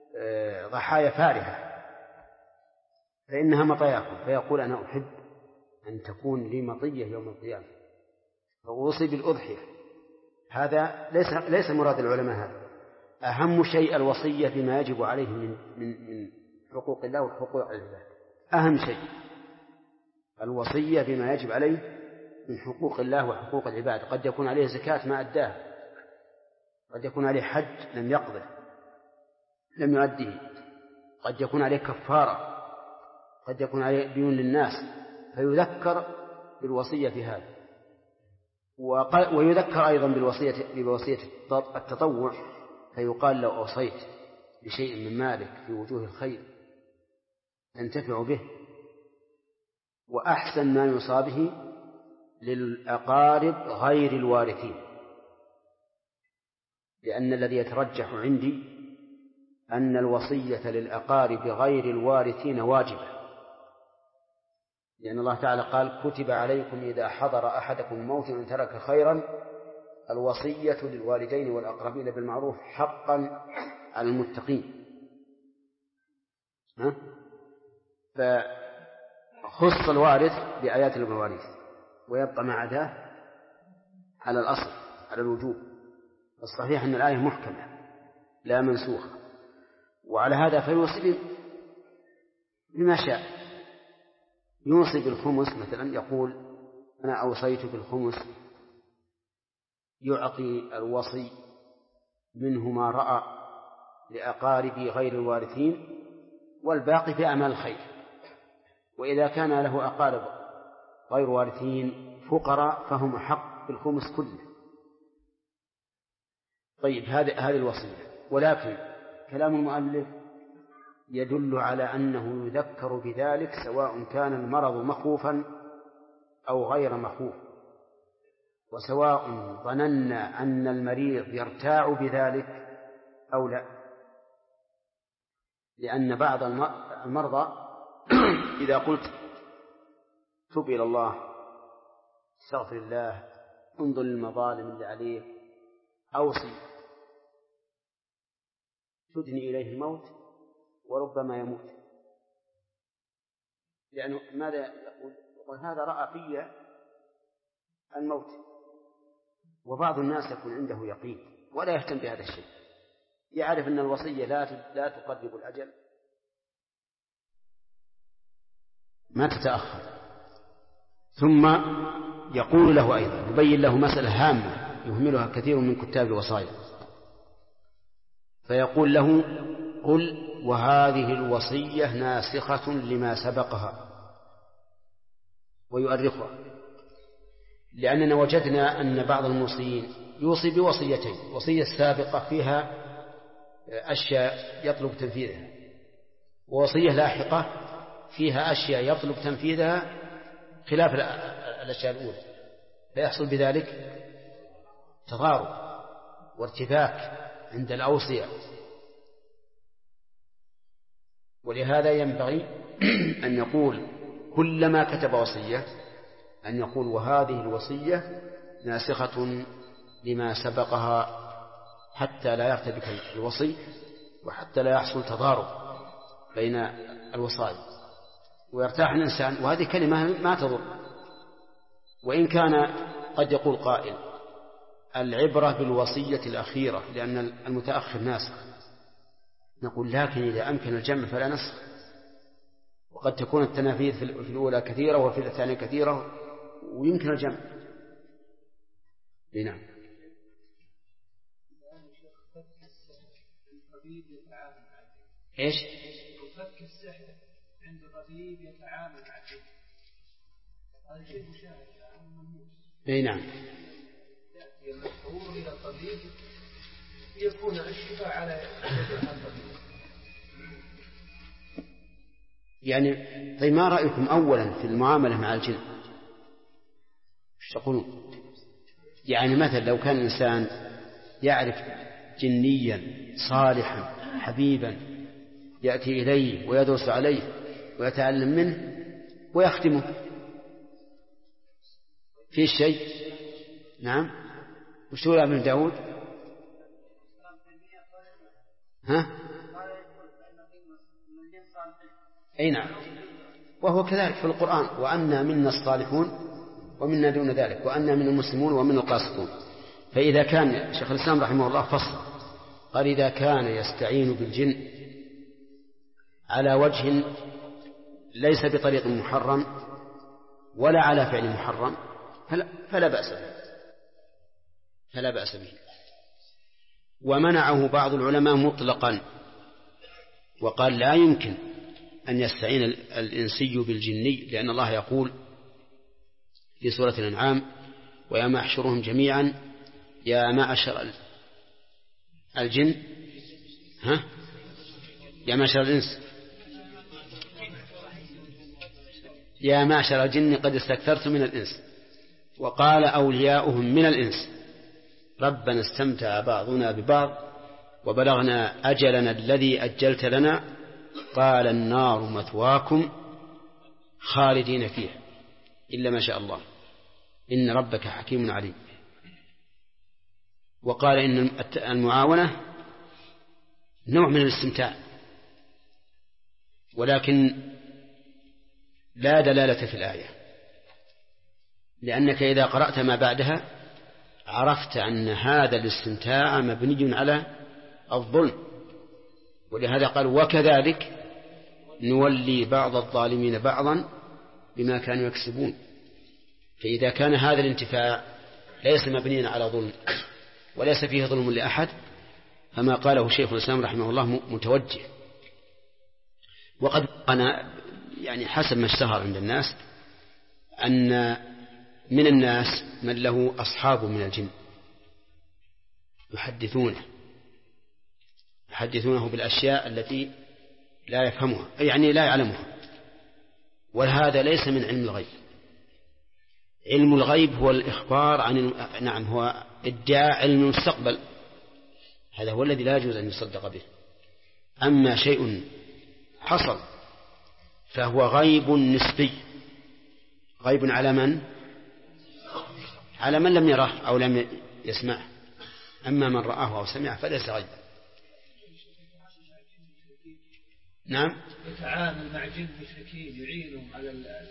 ضحايا فارهة فإنها مطاياكم. فيقول أنا أحب أن تكون لي مطية يوم القيامة فأوصي بالأضحية. هذا ليس مراد العلماء. هذا أهم شيء الوصية بما يجب عليه من حقوق الله وحقوق العباد. أهم شيء الوصية بما يجب عليه من حقوق الله وحقوق العباد. قد يكون عليه زكاة ما أداه، قد يكون عليه حج لم يقضه لم يؤديه، قد يكون عليه كفارة، قد يكون عليه ديون للناس، فيذكر بالوصية في هذا. ويذكر أيضا بوصية التطوع، فيقال لو أوصيت بشيء من مالك في وجوه الخير تنتفع به. وأحسن ما يوصى به للأقارب غير الوارثين، لأن الذي يترجح عندي أن الوصية للأقارب غير الوارثين واجبة، لأن الله تعالى قال كتب عليكم إذا حضر أحدكم الموت إن ترك خيرا الوصية للوالدين والأقربين بالمعروف حقا على المتقين. فخص الوارث بآيات المواريث ويبقى ما عداه على الأصل على الوجوب. الصحيح أن الآية محكمة لا منسوخة. وعلى هذا فيوصي بما شاء. يوصي بالخمس مثلا، يقول أنا أوصيت بالخمس، يعطي الوصي منه ما رأى لأقاربي غير الوارثين والباقي في أعمال الخير. وإذا كان له أقارب غير وارثين فقراء فهم أحق بالخمس كله. طيب هذه الوصية. ولكن كلام المؤلف يدل على أنه يذكر بذلك سواء كان المرض مخوفا أو غير مخوف، وسواء ظننا أن المريض يرتاع بذلك أو لا. لأن بعض المرضى إذا قلت تب إلى الله، استغفر الله، انظر للمظالم اللي عليه، أوصي، تدني إليه الموت وربما يموت. لأنه ماذا يقول؟ هذا رأى في الموت. وبعض الناس يكون عنده يقين ولا يهتم بهذا الشيء، يعرف أن الوصية لا تقرب الأجل ما تتأخر. ثم يقول له أيضا، يبين له مسألة هامة يهملها كثير من كتاب الوصايا، فيقول له قل وهذه الوصية ناسخة لما سبقها، ويؤرخها. لأننا وجدنا أن بعض الموصيين يوصي بوصيتين: وصية سابقة فيها أشياء يطلب تنفيذها، ووصية لاحقة فيها أشياء يطلب تنفيذها خلاف الأشياء الأولى، فيحصل بذلك تضارب وارتباك عند الأوصية. ولهذا ينبغي أن يقول كلما كتب وصية أن يقول وهذه الوصية ناسخة لما سبقها، حتى لا يرتبك الوصي وحتى لا يحصل تضارب بين الوصايا ويرتاح الإنسان. وهذه كلمة ما تضر، وإن كان قد يقول قائل العبرة بالوصية الأخيرة لأن المتأخر ناسخ. نقول لكن إذا أمكن الجمع فلا نسخ، وقد تكون التنافيذ في الأولى كثيرة وفي الثانية كثيرة ويمكن الجمع. نعم. إيش؟ وفك السحر عند الطبيب يتعامل معه، هذا شيء مشاهد الآن ملموس. أي نعم. يأتي المشهور إلى الطبيب يكون الشفاء على الطبيب. يعني طيب ما رأيكم أولا في المعاملة مع الجن؟ ايش تقولون؟ يعني مثلا لو كان الإنسان يعرف جنيا صالحا حبيبا يأتي إليه ويدرس عليه ويتعلم منه ويخدمه في الشيء. نعم. وش تقول يا ابن داود؟ ها؟ أي نعم. وهو كذلك في القرآن: وأنا منا الصالحون ومنا دون ذلك، وأنا من المسلمون ومن القاسطون. فإذا كان شيخ الإسلام رحمه الله فصل قال: إذا كان يستعين بالجن على وجه ليس بطريق محرم ولا على فعل محرم فلا بأس به. ومنعه بعض العلماء مطلقا وقال: لا يمكن أن يستعين الإنسي بالجني، لأن الله يقول في سورة الأنعام: ويوم يحشرهم جميعا يا معشر الجن يا معشر الإنس يا معشر الجن قد استكثرتم من الإنس. وقال أولياؤهم من الإنس: ربنا استمتع بعضنا ببعض وبلغنا أجلنا الذي أجلت لنا قال النار مثواكم خالدين فيها إلا ما شاء الله إن ربك حكيم عليم. وقال إن المعاونة نوع من الاستمتاع، ولكن لا دلالة في الآية، لأنك إذا قرأت ما بعدها عرفت أن هذا الاستمتاع مبني على الظلم، ولهذا قال: وكذلك نولي بعض الظالمين بعضا بما كانوا يكسبون. فإذا كان هذا الانتفاع ليس مبنيا على ظلم وليس فيه ظلم لأحد فما قاله شيخ الإسلام رحمه الله متوجه. وقد أنا يعني حسب ما اشتهر عند الناس أن من الناس من له أصحاب من الجن يحدثونه بالأشياء التي لا يفهمها يعني لا يعلمها، وهذا ليس من علم الغيب. علم الغيب هو الإخبار عن هو ادعاء علم المستقبل، هذا هو الذي لا يجوز أن يصدق به. أما شيء حصل فهو غيب نسبي، غيب على من؟ على من لم يره أو لم يسمعه. أما من رآه أو سمعه فليس غيبا. نعم. يتعامل مع جن مشركين يعينهم على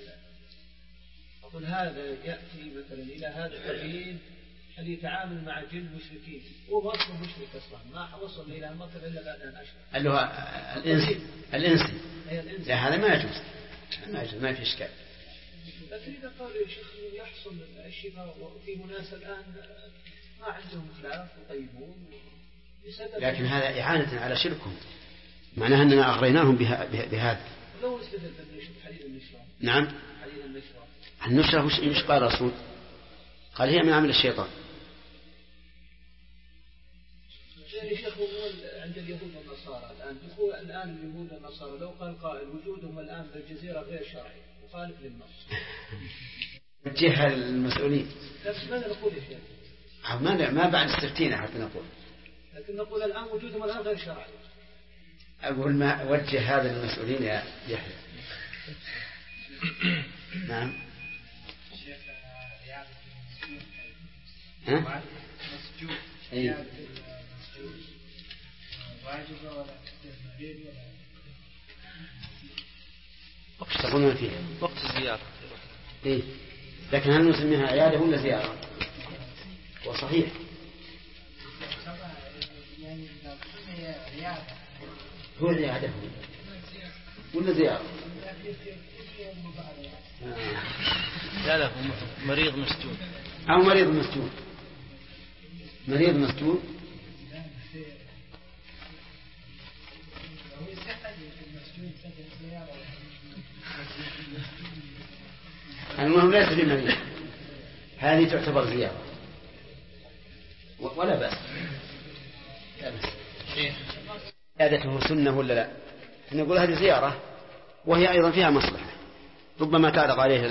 أقول هذا يأتي مثلا إلى هذا القبيل أن يتعامل مع جن مشركين وهو أصلا مشرك أصلا ما وصل إلى المطر إلا بعد أن أشرك. قال له الإنسي لا هذا ما يجوز ما في إشكال. لكن إذا قال يا شيخ يحصل الشفاء وفي ناس الآن ما عندهم خلاف وطيبون، لكن هذا إعانة على شركهم، معناها أننا أغريناهم بهذا. لو استدل حديث النشرة. نعم. حديث النشرة. النشرة وش قال الرسول؟ قال هي من عمل الشيطان. يعني شيخ عند اليهود والنصارى الآن اليهود والنصارى لو قال قائل وجودهم الآن بالجزيرة غير شرعي مخالف للنص. وجهها المسؤولين. لكن ماذا نقول يا شيخ؟ ما بعد الستين حتى نقول. لكن نقول الآن وجودهم الآن غير شرعي. أقول ما وجه هذا للمسؤولين يا يحيى. نعم. شيخ رياضة المسجون. ها؟ مسجون. أي. مسجون. واجبة ولا مريض ولا. وقت تقولون فيه؟ وقت الزيارة. إيه. لكن هل نسميها عيادة ولا زيارة؟ وصحيح. يعني إذا هي رياضة. هو عيادة ولا زيارة؟ لا هو مريض مسجون أو مريض مسجون. مريض مسجون. المهم ليس بمريض، هذه تعتبر زيارة ولا بأس. عيادته سنة ولا لا؟ نقول هذه زيارة وهي أيضا فيها مصلحة، ربما تعرض عليه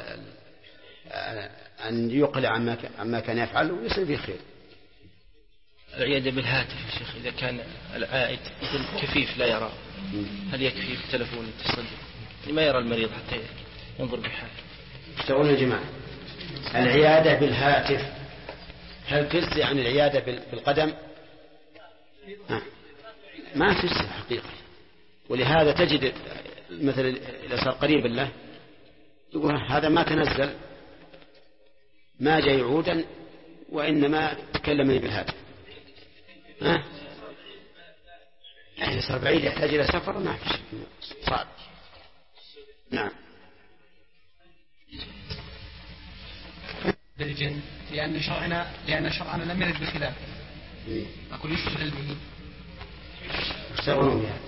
أن يقلع عما كان يفعل ويصير فيه خير. العيادة بالهاتف يا شيخ إذا كان العائد كفيف لا يرى، هل يكفي بالتلفون يتصل ما يرى المريض حتى ينظر بحاله؟ اشتغلوا يا جماعة. العيادة بالهاتف هل تجزي عن العيادة بالقدم؟ ما تجزي حقيقة. ولهذا تجد مثلا إذا صار قريبا له يقول هذا ما تنزل، ما جاء يعودا وإنما تكلمني بالهاتف. يعني صار بعيد يحتاج إلى سفر ما في شيء صعب. نعم. بالجن لأن شرعنا لم يرد بخلاف. أقول يشتغل به. يشتغلون بها.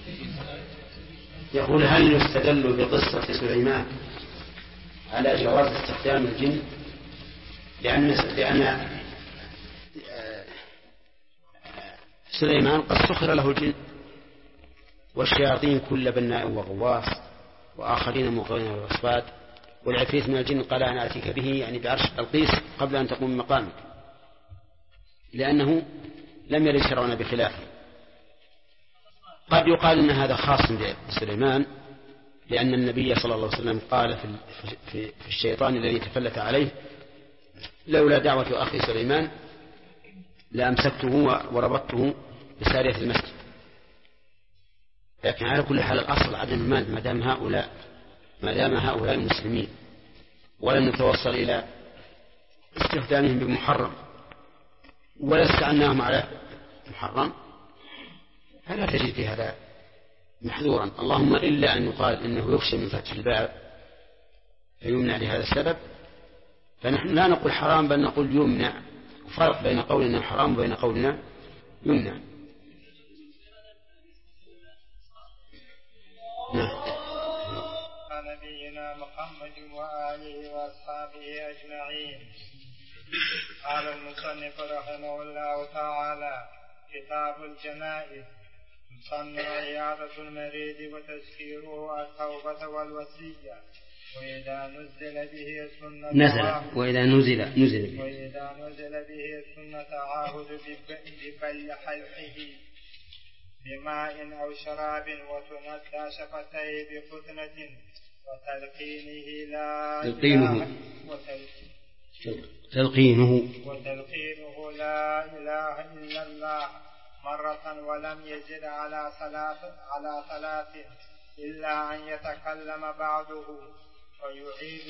يقول هل يستدل بقصة سليمان على جواز استخدام الجن؟ لأن سليمان قد سخر له الجن والشياطين كل بناء وغواص وآخرين مقرنين والأصفاد، والعفريت من الجن قال أنا أتيك به يعني بعرش بلقيس قبل أن تقوم من مقامك، لأنه لم يرد شرعنا بخلافه. قد يقال أن هذا خاص بسليمان، لأن النبي صلى الله عليه وسلم قال في الشيطان الذي تفلت عليه لولا دعوة أخي سليمان لأمسكته وربطته بسارية المسجد. لكن على كل حال الأصل عدم المانع ما دام هؤلاء المسلمين ولم نتوصل إلى استخدامهم بمحرم ولا استعناهم على محرم فلا تجد في هذا محذورا، اللهم إلا أن يقال إنه يخشى من فتح الباب فيمنع لهذا السبب، فنحن لا نقول حرام بل نقول يمنع. فرق بين قولنا حرام وبين قولنا يمنع. نبينا محمد وآله وأصحابه أجمعين. قال المصنف رحمه الله تعالى: كتاب الجنائز. يسمى عيادة المريض وتذكيره التوبة والوصية، وإذا نزل به سنة تعاهد ببل حلقه بماء أو شراب وتندى شفتيه بفتنة وتلقينه لا إله إلا الله مرة، ولم يزد على ثلاث إلا أن يتكلم بعده ويعيد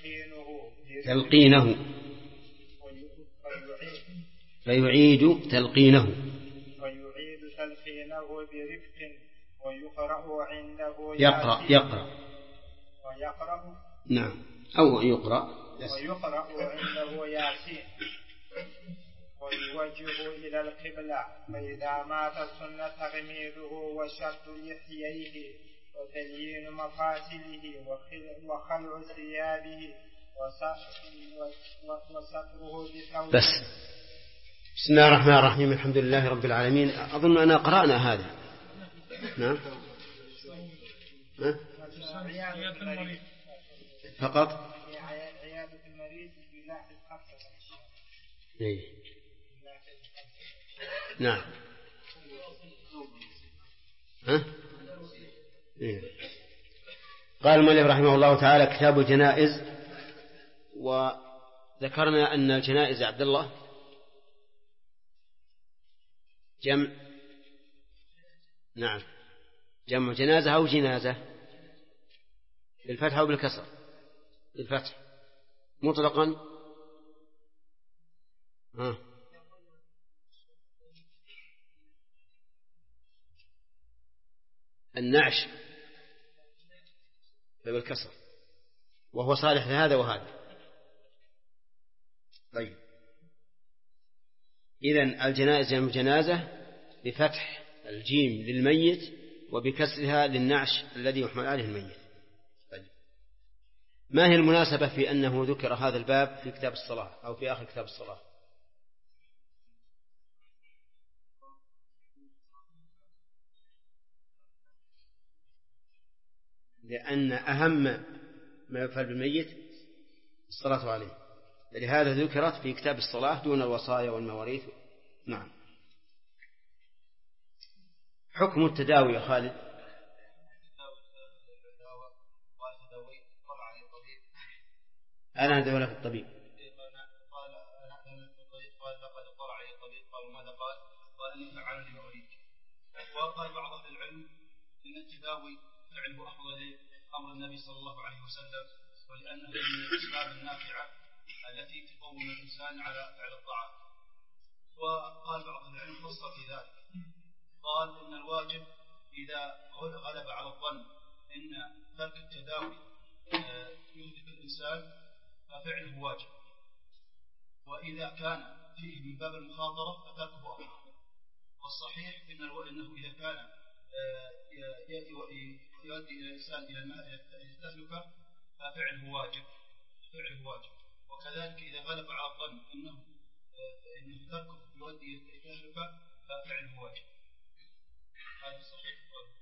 تلقينه برفق ويقرأ عنده ويقرأ عنده ياسين ويوجه إلى القبلة، فإذا مات السنة تغميده وشد لحييه وتليين مفاصله وخلع ثيابه وستره بثوب. بس بسم الله الرحمن الرحيم، الحمد لله رب العالمين. أظن أنا قرأنا هذا. نعم فقط عيادة المريض بلاحظ خمسة. نعم. قال المؤلف رحمه الله تعالى: كتاب الجنائز. وذكرنا أن الجنائز عبد الله جمع جنازة أو جنازة بالفتح أو بالكسر. بالفتح مطلقا النعش بالكسر، وهو صالح لهذا وهذا. طيب، إذن الجنائز جمع جنازة بفتح الجيم للميت وبكسرها للنعش الذي يحمل عليه الميت. طيب، ما هي المناسبة في أنه ذكر هذا الباب في كتاب الصلاة أو في آخر كتاب الصلاة؟ لأن أهم ما يفعل بالميت الصلاة عليه، لهذا ذكرت في كتاب الصلاة دون الوصايا والمواريث. نعم. حكم التداوي يا خالد؟ أنا أدعو لك الطبيب. وقال بعض أهل العلم إن التداوي ففعله أفضل أمر النبي صلى الله عليه وسلم، ولأنه من الأسباب النافعة التي تقوم الإنسان على فعل الطاعات. وقال بعض العلم فصل في ذلك، قال إن الواجب إذا غلب على الظن إن ترك التداوي يهلك الإنسان ففعله واجب، وإذا كان فيه من باب المخاطرة فتركه أفضل. والصحيح إنه إذا كان يؤدي إلى الإنسان إلى التهلكة ففعله واجب. وكذلك إذا غلب على الظن إنه تركه يؤدي إلى التهلكة ففعله واجب. هذا صحيح.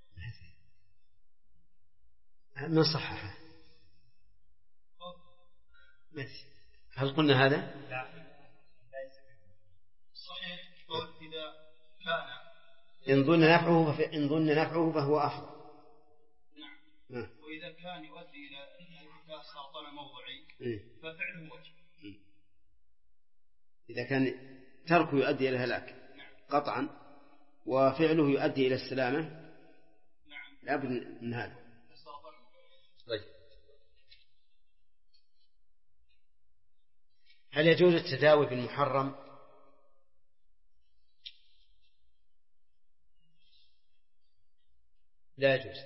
من صححه؟ هل قلنا هذا؟ لا. صحيح. قول إذا كان إن ظن نفعه فهو أفضل. نعم. وإذا كان يؤدي إلى سرطان موضعي ففعله واجب. إذا كان تركه يؤدي إلى الهلاك قطعا وفعله يؤدي إلى السلامة لا بد من هذا. طيب. هل يجوز التداوي بالمحرم؟ لا يجوز.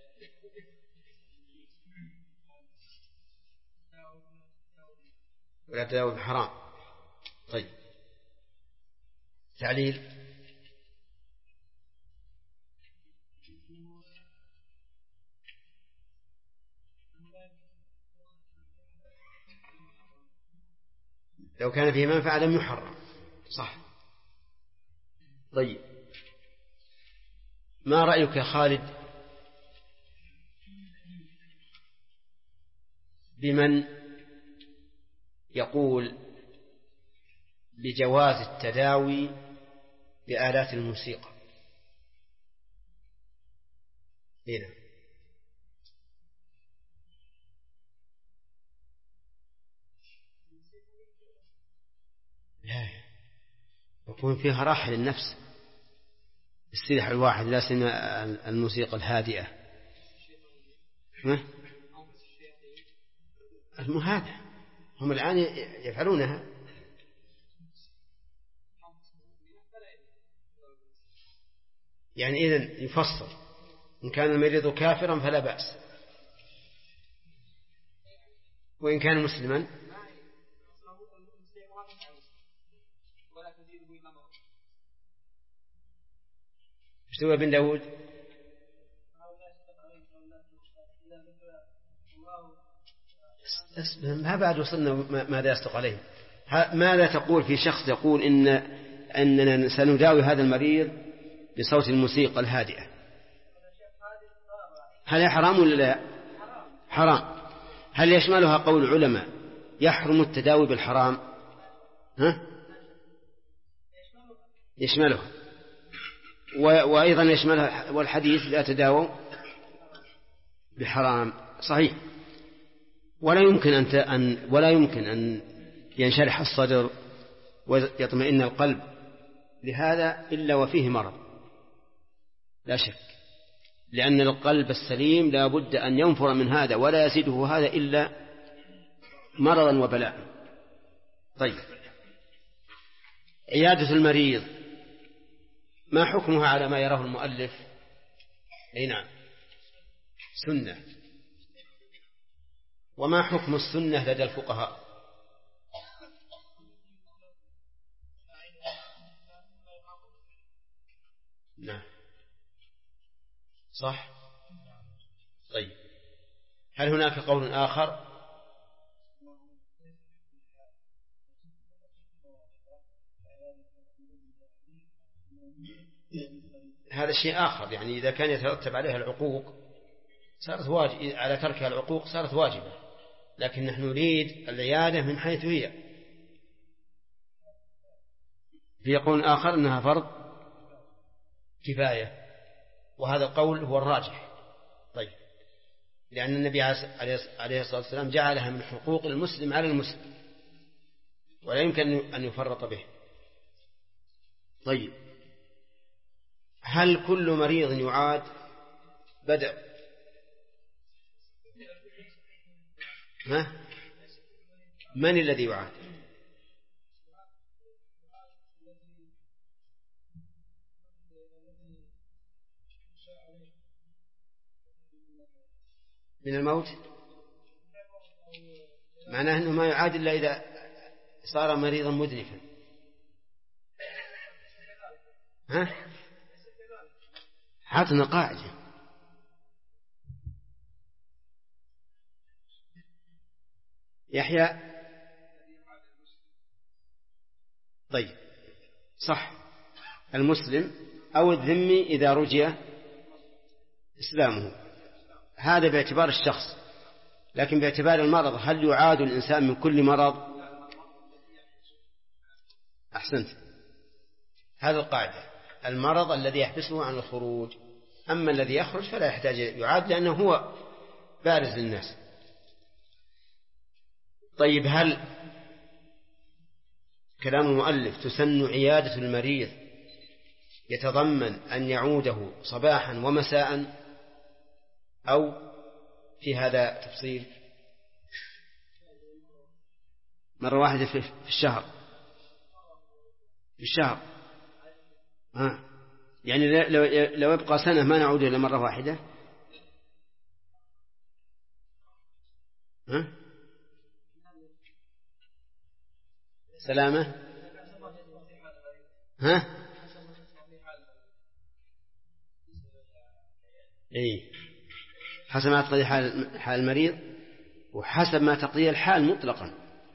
ولا تداوي بالحرام. طيب. تعليل. لو كان فيه منفعة لم يحرم. صح. طيب. ما رأيك يا خالد بمن يقول بجواز التداوي بآلات الموسيقى؟ هنا لا يكون فيها راحة للنفس، استريح الواحد، لا سيما الموسيقى الهادئة. هذا هم الآن يفعلونها. يعني إذن يفصل إن كان المريض كافرا فلا بأس، وإن كان مسلما اشتوى بن داود ما بعد وصلنا ماذا يصدق عليه. ماذا تقول في شخص يقول أننا سنداوي هذا المريض بصوت الموسيقى الهادئة؟ هل حرام ولا لا؟ حرام. هل يشملها قول العلماء يحرم التداوي بالحرام؟ يشملها. وأيضا يشملها والحديث لا تداووا بحرام. صحيح. ولا يمكن أن ينشرح الصدر ويطمئن القلب لهذا إلا وفيه مرض، لا شك، لأن القلب السليم لا بد أن ينفر من هذا، ولا يزيده هذا إلا مرضا وبلاء. طيب. عيادة المريض ما حكمها على ما يراه المؤلف؟ أي نعم، سنة. وما حكم السنة لدى الفقهاء؟ نعم صح. طيب. هل هناك قول آخر؟ هذا شيء آخر، يعني إذا كان يترتب عليها العقوق صارت واجب، على تركها العقوق صارت واجبة، لكن نحن نريد العيادة من حيث هي. في قول آخر أنها فرض كفاية، وهذا القول هو الراجح. طيب. لأن النبي عليه الصلاة والسلام جعلها من حقوق المسلم على المسلم، ولا يمكن أن يفرط به. طيب. هل كل مريض يعاد بدأ من الذي يعاد؟ من الموت، معناه أنه ما يعاد إلا إذا صار مريضا مدنفا. حاطنا قاعدة. يحيى طيب صح، المسلم أو الذمي إذا رجي إسلامه، هذا باعتبار الشخص. لكن باعتبار المرض، هل يعاد الإنسان من كل مرض؟ أحسنت، هذا القاعدة، المرض الذي يحبسه عن الخروج. أما الذي يخرج فلا يحتاج يعاد لأنه هو بارز للناس. طيب، هل كلام المؤلف تسن عيادة المريض يتضمن أن يعوده صباحا ومساء، أو في هذا تفصيل؟ مرة واحدة في الشهر، يعني لو يبقى سنة ما نعود إلى مرة واحدة. سلامة. حسب ما تقضي حال المريض، وحسب ما تقضي الحال مطلقا.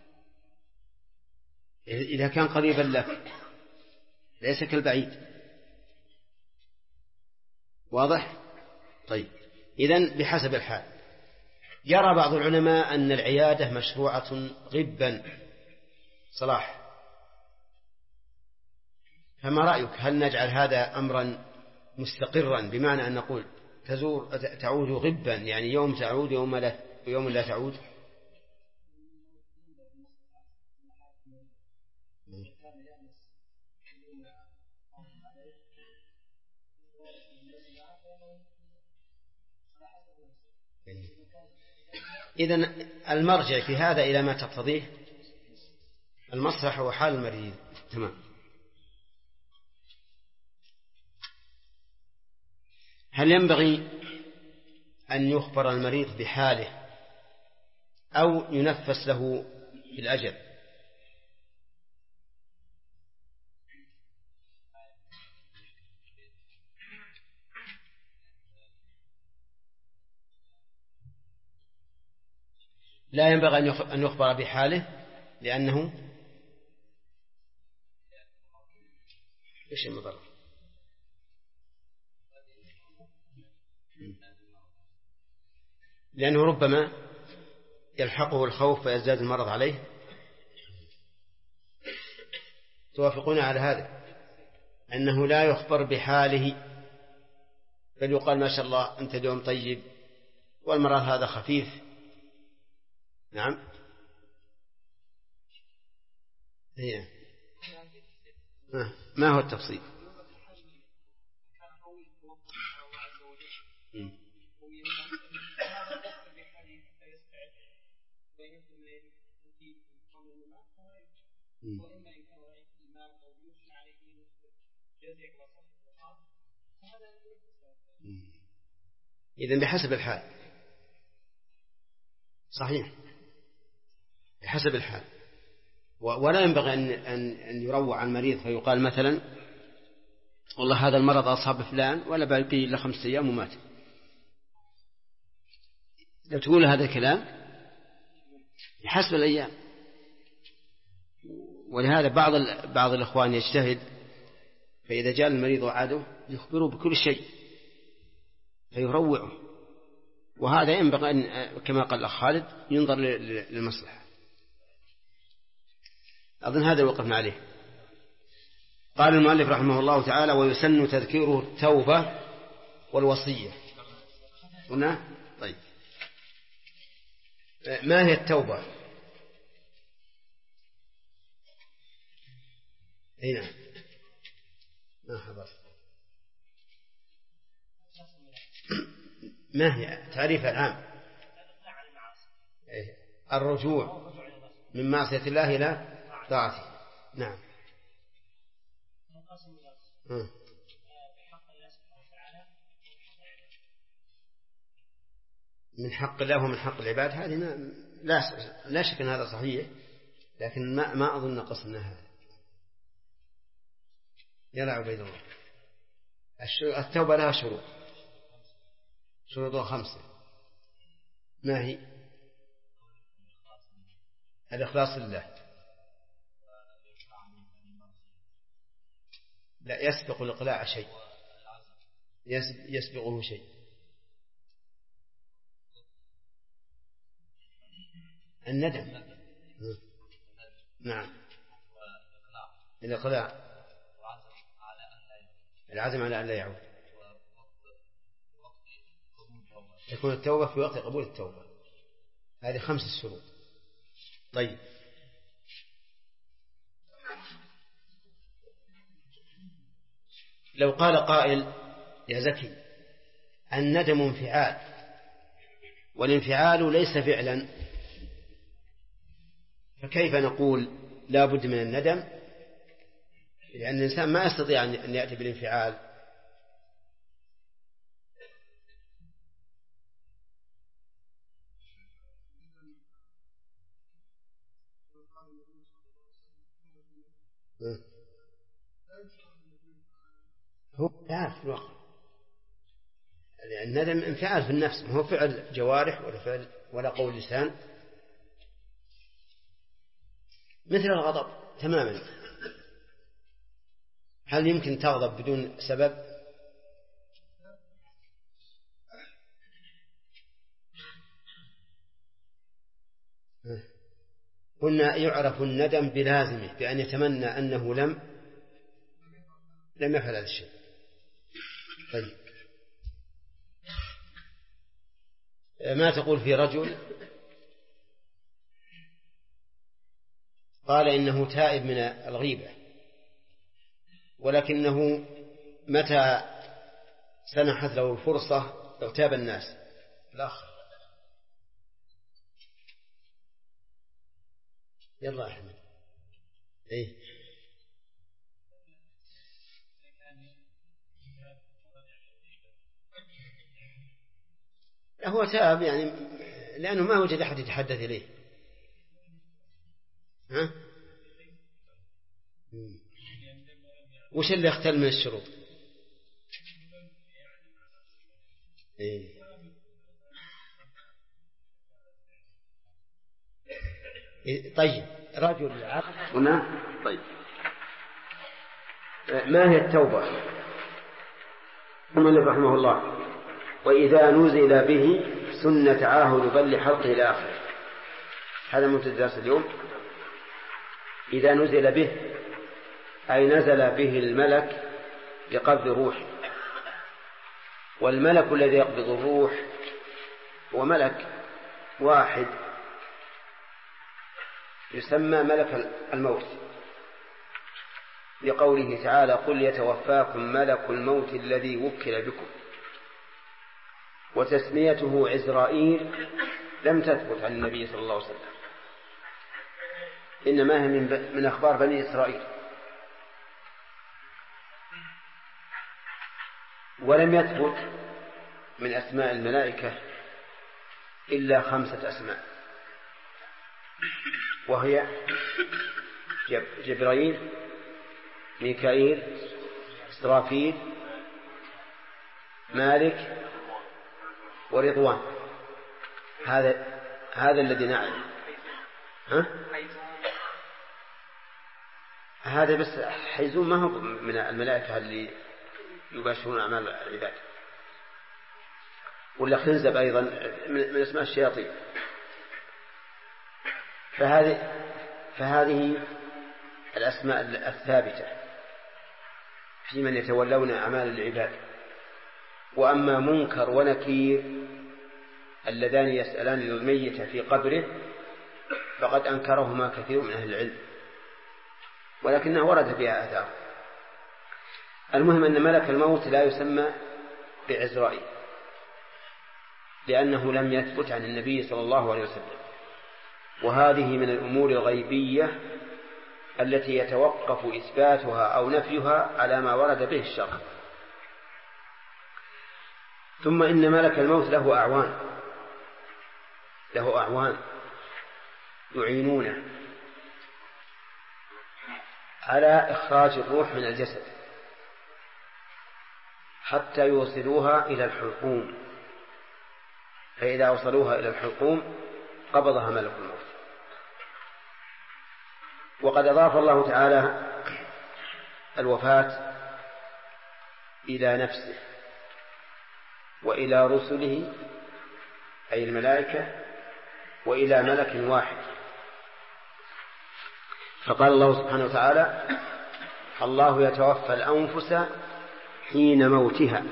إذا كان قريبا لك ليس كالبعيد. واضح؟ طيب، إذن بحسب الحال. يرى بعض العلماء أن العيادة مشروعة غبا. صلاح، فما رأيك؟ هل نجعل هذا أمرا مستقرا، بمعنى أن نقول تعود غبا، يعني يوم تعود يوم لا تعود؟ إذن المرجع في هذا إلى ما تقتضيه المصلحة وحال المريض. تمام. هل ينبغي أن يخبر المريض بحاله أو ينفس له في الأجل؟ لا ينبغي أن يخبر بحاله، لأنه إيش المضر؟ لأنه ربما يلحقه الخوف فيزداد المرض عليه. توافقون على هذا، أنه لا يخبر بحاله، بل يقال ما شاء الله أنت اليوم طيب والمرض هذا خفيف. نعم. هي. ما هو التفصيل؟ إذن بحسب الحال. صحيح، بحسب الحال. ولا ينبغي أن يروع عن المريض فيقال مثلا والله هذا المرض أصاب فلان ولا بقي إلا 5 أيام ومات. لو تقول هذا الكلام بحسب الأيام. ولهذا بعض الإخوان يجتهد، فإذا جاء المريض وعاده يخبره بكل شيء فيروعه، وهذا ينبغي أن كما قال الأخ خالد ينظر للمصلحة. أظن هذا وقفنا عليه. قال المؤلف رحمه الله تعالى: ويسن تذكيره التوبة والوصية. هنا طيب، ما هي التوبة؟ هنا ما حضر. ما هي تعريف العام؟ الرجوع من معصية الله إلى طاعته. نعم. من حق الله ومن حق العباد هذه لا شك أن هذا صحيح، لكن ما أظن قصدنا هذا. يلا عبيد الله. التوبة لها شروط 5. ما هي؟ الإخلاص لله، لا يسبق الإقلاع شيء، يسبقه شيء. الندم. نعم. الإقلاع، العزم على أن لا يعود. تكون التوبة في وقت قبول التوبة. هذه 5 شروط. طيب، لو قال قائل يا زكي الندم انفعال والانفعال ليس فعلا، فكيف نقول لا بد من الندم؟ لأن الإنسان ما يستطيع أن يأتي بالانفعال. هو انفعال في الواقع. الندم انفعال في النفس، ما هو فعل جوارح ولا قول لسان، مثل الغضب تماما. هل يمكن تغضب بدون سبب؟ قلنا يعرف الندم بلازمه، بأن يتمنى أنه لم يفعل هذا الشيء. طيب، ما تقول في رجل قال إنه تائب من الغيبة، ولكنه متى سنحت له الفرصة لو تاب الناس؟ الأخ يلا أحمد. إيه؟ هو تاب يعني لأنه ما وجد أحد يتحدث إليه. ها؟ وش اللي اختل من الشروط؟ إيه؟ طيب، رجل هنا. طيب، ما هي التوبة؟ المؤلف رحمه الله: وإذا نزل به سنة عاهد بل لحلقه إلى آخره. هذا منتهى درس اليوم. إذا نزل به أي نزل به الملك بقبض روح، والملك الذي يقبض الروح هو ملك واحد يسمى ملك الموت، لقوله تعالى: قل يتوفاكم ملك الموت الذي وكل بكم. وتسميته عزرائيل لم تثبت عن النبي صلى الله عليه وسلم، إنما هي من أخبار بني إسرائيل. ولم يثبت من أسماء الملائكة إلا 5 أسماء، وهي جبرائيل، ميكائيل، إسرافيل، مالك، ورضوان. هذا الذي نعلم. هذا بس حيزون، ما هو من الملائكة اللي يباشرون أعمال العباد. ولا خنزب أيضا من اسماء الشياطين. فهذه الأسماء الثابتة في من يتولون أعمال العباد. وأما منكر ونكير اللذان يسألان الميت في قبره فقد أنكرهما كثير من أهل العلم، ولكنه ورد بها آثار. المهم أن ملك الموت لا يسمى بعزرائيل، لأنه لم يثبت عن النبي صلى الله عليه وسلم. وهذه من الأمور الغيبية التي يتوقف إثباتها أو نفيها على ما ورد به الشرع. ثم إن ملك الموت له أعوان يعينونه على إخراج الروح من الجسد حتى يوصلوها إلى الحلقوم، فإذا وصلوها إلى الحلقوم قبضها ملك الموت. وقد أضاف الله تعالى الوفاة إلى نفسه وإلى رسله أي الملائكة وإلى ملك واحد، فقال الله سبحانه وتعالى: الله يتوفى الأنفس حين موتها،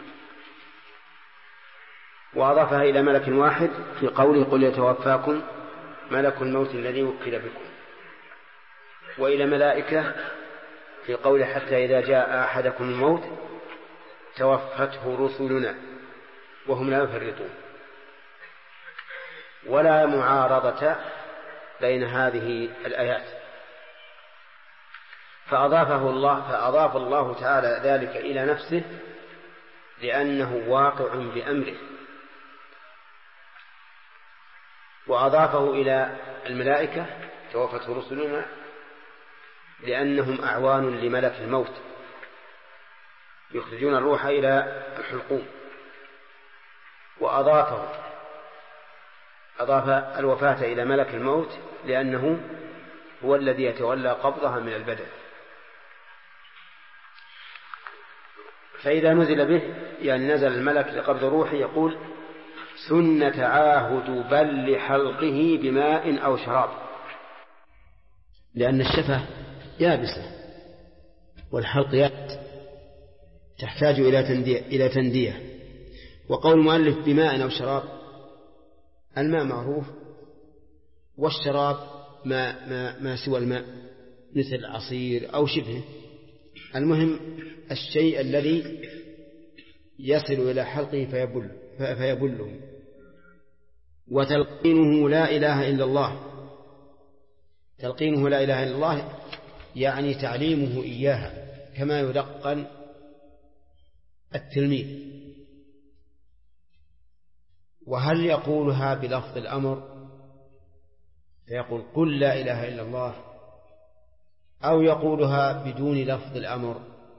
وأضافها إلى ملك واحد في قوله: قل يتوفاكم ملك الموت الذي وكل بكم، وإلى ملائكة في قوله: حتى إذا جاء أحدكم الموت توفته رسلنا وهم لا يفرطون. ولا معارضة بين هذه الآيات، فأضاف الله تعالى ذلك إلى نفسه لأنه واقع بأمره، وأضافه إلى الملائكة توفته رسلنا لأنهم أعوان لملك الموت يخرجون الروح إلى الحلقوم، أضاف الوفاة إلى ملك الموت لأنه هو الذي يتولى قبضها من البدن. فإذا نزل به يعني نزل الملك لقبض روحه يقول: سنة عاهد بل لحلقه بماء أو شراب، لأن الشفة يابسة والحلق يابس تحتاج إلى تندية. وقول المؤلف بماء أو شراب، الماء معروف، والشراب ما سوى الماء مثل العصير أو شبهه، المهم الشيء الذي يصل إلى حلقه فيبله. وتلقينه لا إله إلا الله، تلقينه لا إله إلا الله يعني تعليمه إياها كما يلقن التلميذ. وهل يقولها بلفظ الأمر فيقول: قل لا إله إلا الله، أو يقولها بدون لفظ الأمر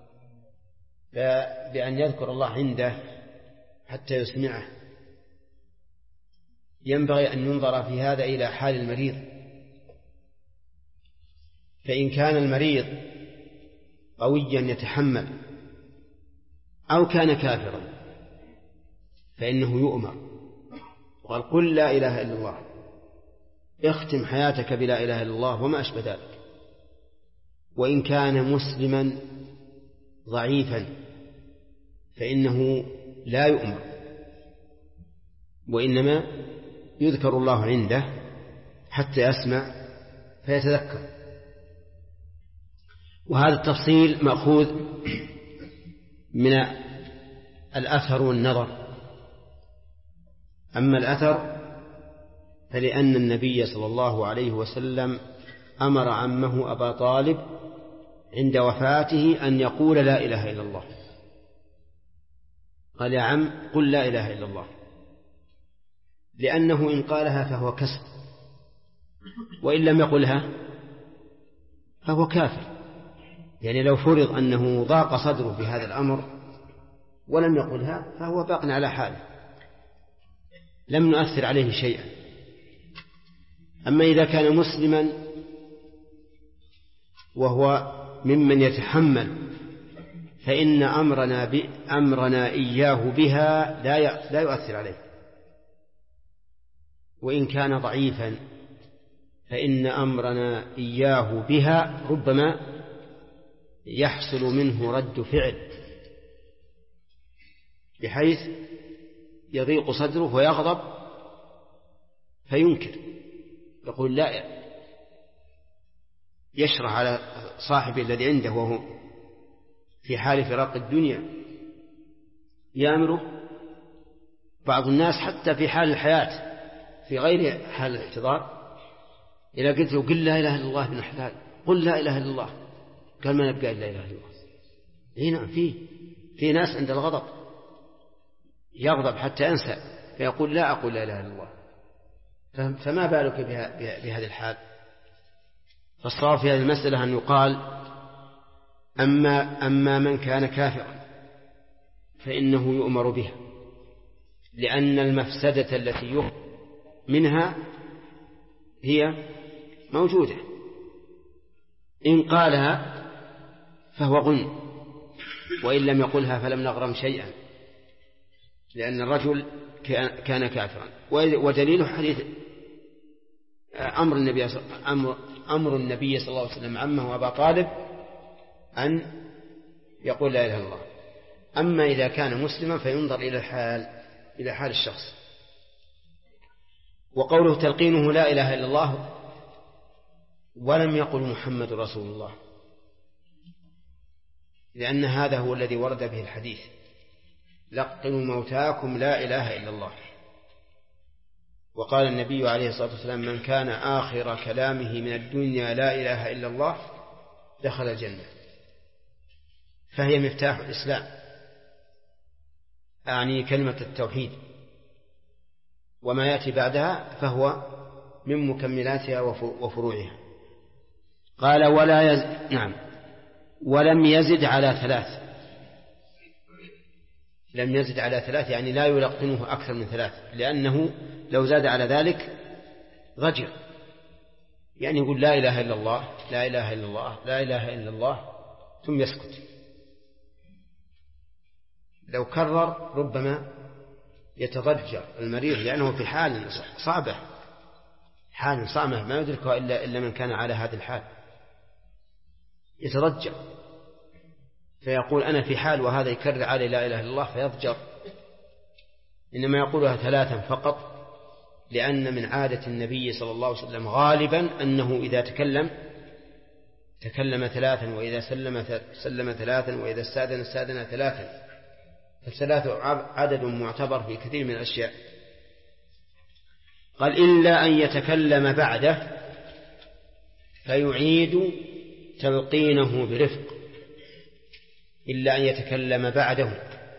بأن يذكر الله عنده حتى يسمعه؟ ينبغي أن ينظر في هذا إلى حال المريض، فإن كان المريض قويا يتحمل أو كان كافرا فإنه يؤمر، وقال: قل لا إله إلا الله، اختم حياتك بلا إله إلا الله وما أشبه ذلك. وإن كان مسلما ضعيفا فإنه لا يؤمر، وإنما يذكر الله عنده حتى يسمع فيتذكر. وهذا التفصيل مأخوذ من الأثر والنظر. أما الأثر فلأن النبي صلى الله عليه وسلم أمر عمه أبا طالب عند وفاته أن يقول لا إله إلا الله، قال: يا عم قل لا إله إلا الله، لأنه إن قالها فهو كسر، وإن لم يقلها فهو كافر. يعني لو فرض أنه ضاق صدره بهذا الأمر ولم يقلها فهو باق على حاله، لم نؤثر عليه شيئا. أما إذا كان مسلما وهو ممن يتحمل فإن أمرنا إياه بها لا يؤثر عليه. وإن كان ضعيفا فإن أمرنا إياه بها ربما يحصل منه رد فعل بحيث يضيق صدره ويغضب فينكر، يقول لا، يشرح على صاحبه الذي عنده وهو في حال فراق الدنيا، يأمره. بعض الناس حتى في حال الحياة في غير حال الاحتضار إذا قلت له قل لا إله إلا الله ابن حلال، قل لا إله إلا الله، قال ما نبقى إلا إله إلا الله. هنا في ناس عند الغضب يغضب حتى أنسى فيقول لا أقول لا إله إلا الله. فما بالك بهذه الحال؟ فالصواب في هذه المسألة أن يقال أما من كان كافرا فإنه يؤمر بها، لأن المفسدة التي يخرج منها هي موجودة. إن قالها فهو غنم، وإن لم يقلها فلم نغرم شيئا، لأن الرجل كان كافرا. ودليل حديث أمر النبي صلى الله عليه وسلم عمه أبا طالب أن يقول لا إله إلا الله. أما إذا كان مسلما فينظر إلى حال الشخص. وقوله تلقينه لا إله إلا الله ولم يقل محمد رسول الله، لأن هذا هو الذي ورد به الحديث: لقنوا موتاكم لا إله إلا الله. وقال النبي عليه الصلاة والسلام: من كان آخر كلامه من الدنيا لا إله إلا الله دخل الجنة. فهي مفتاح الإسلام، أعني كلمة التوحيد، وما يأتي بعدها فهو من مكملاتها وفروعها. قال ولم يزد على 3. لم يزد على 3 يعني لا يلقنه أكثر من 3، لأنه لو زاد على ذلك غجر، يعني يقول لا إله إلا الله لا إله إلا الله لا إله إلا الله ثم يسكت. لو كرر ربما يتضجر المريض، لأنه في حال صعبة ما يدركها إلا من كان على هذا الحال، يتضجر فيقول أنا في حال وهذا يكرر علي لا إله إلا الله فيضجر. إنما يقولها 3 فقط، لأن من عادة النبي صلى الله عليه وسلم غالبا أنه إذا تكلم 3، وإذا سلم 3، وإذا استأذن 3. فال3 عدد معتبر في كثير من الأشياء. قال إلا أن يتكلم بعده فيعيد تلقينه برفق. إلا أن يتكلم بعده،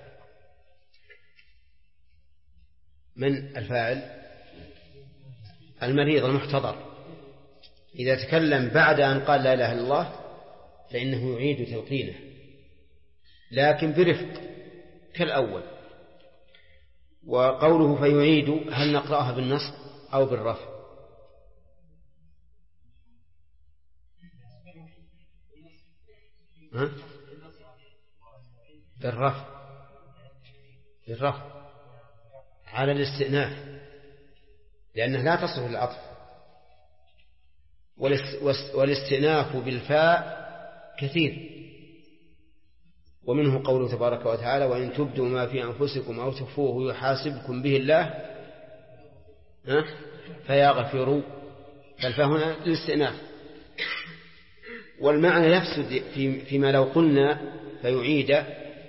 من الفاعل؟ المريض المحتضر. إذا تكلم بعد أن قال لا إله إلا الله فإنه يعيد تلقينه، لكن برفق كالأول. وقوله فيعيد هل نقرأها بالنصب أو بالرفع؟ بالرفع على الاستئناف، لأنه لا تصلح للعطف. والاستئناف بالفاء كثير، ومنه قوله تبارك وتعالى: وإن تبدوا ما في أنفسكم أو تخفوه يحاسبكم به الله فيغفر. فالفاء هنا للاستئناف. والمعنى يفسد فيما لو قلنا فيعيد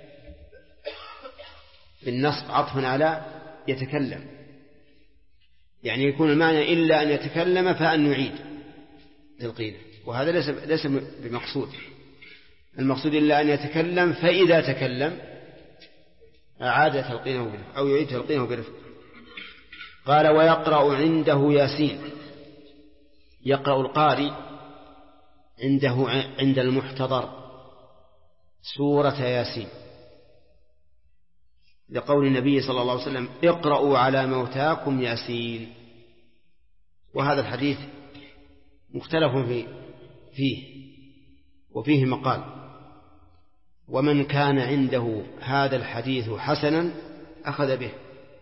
بالنصب عطفا على يتكلم، يعني يكون المعنى إلا أن يتكلم فأن نعيد تلقينه، وهذا ليس بمقصود. المقصود إلا أن يتكلم، فإذا تكلم أعاد تلقينه برفق أو يعيد تلقينه برفق. قال ويقرأ عنده ياسين. يقرأ القارئ عنده عند المحتضر سورة ياسين، لقول النبي صلى الله عليه وسلم: اقرأوا على موتاكم ياسين. وهذا الحديث مختلف فيه وفيه مقال، ومن كان عنده هذا الحديث حسنا أخذ به.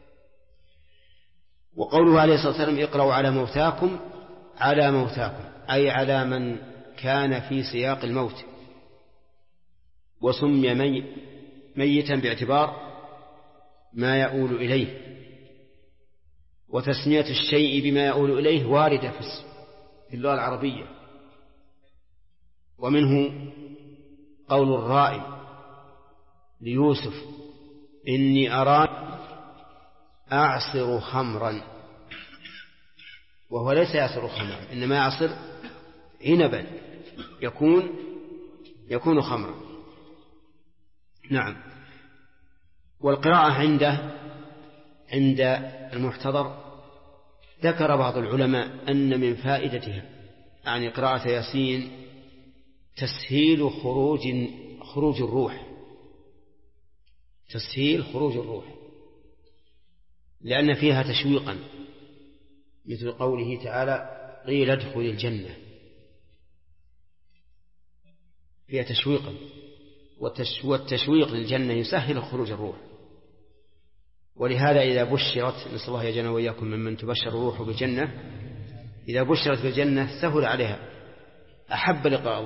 وقوله عليه الصلاة والسلام: اقرأوا على موتاكم، على موتاكم أي على من كان في سياق الموت، وسمي ميتا باعتبار ما يؤول إليه، وتسمية الشيء بما يؤول إليه واردة في اللغة العربية. ومنه قول الرائي ليوسف: إني أراني أعصر خمرا. وهو ليس يعصر خمرا، إنما يعصر عنبا يكون خمرا. نعم. والقراءة عند المحتضر ذكر بعض العلماء أن من فائدتها يعني قراءة ياسين تسهيل خروج الروح، تسهيل خروج الروح، لأن فيها تشويقا، مثل قوله تعالى قيل ادخل الجنة، فيها تشويقا، والتشويق للجنة يسهل خروج الروح. ولهذا إذا بشرت، نسأل الله يجعلنا وإياكم ممن تبشر الروح بالجنة، إذا بشرت بالجنة سهل عليها، أحب لقاء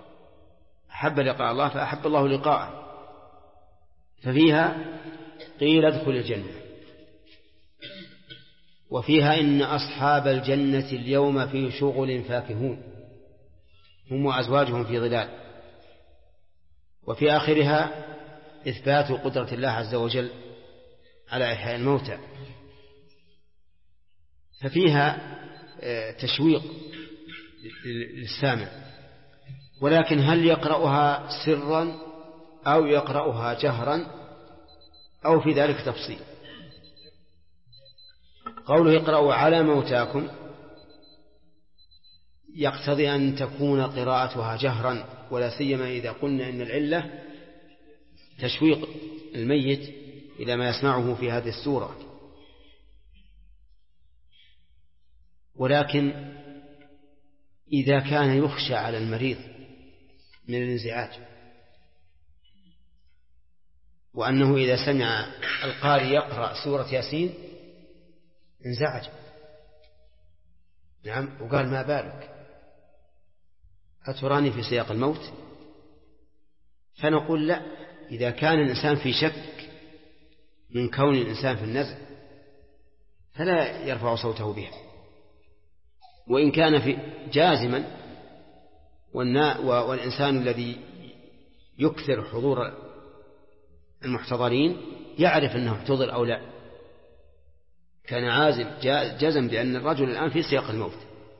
الله فأحب الله لقاءه، ففيها قيل ادخل الجنة. وفيها إن أصحاب الجنة اليوم في شغل فاكهون هم وأزواجهم في ظلال. وفي آخرها إثبات قدرة الله عز وجل على إحياء الموتى، ففيها تشويق للسامع. ولكن هل يقرأها سرا أو يقرأها جهرا أو في ذلك تفصيل؟ قوله اقرأوا على موتاكم يقتضي أن تكون قراءتها جهرا، ولا سيما إذا قلنا إن العلة تشويق الميت إلى ما يسمعه في هذه السورة. ولكن إذا كان يخشى على المريض من الانزعاج، وأنه إذا سمع القارئ يقرأ سورة ياسين انزعج، نعم، وقال ما بالك أتراني في سياق الموت؟ فنقول لا، إذا كان الإنسان في شك من كون الإنسان في النزع فلا يرفع صوته بها، وإن كان في جازما، والإنسان الذي يكثر حضور المحتضرين يعرف أنه احتضر أو لا، كان عازم جزم بأن الرجل الآن في سياق الموت،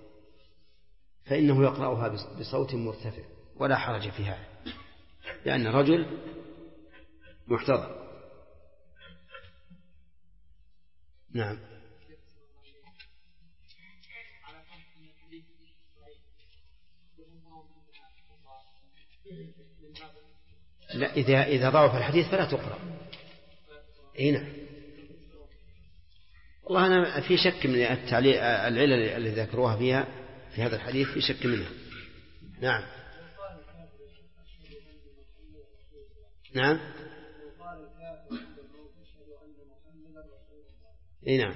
فإنه يقرأها بصوت مرتفع ولا حرج في هذا، لأن رجل محتضر. نعم. لا، إذا ضعف الحديث فلا تقرأ. هنا والله أنا في شك من العلل اللي ذكروها فيها في هذا الحديث، في شك منها. نعم. نعم. نعم.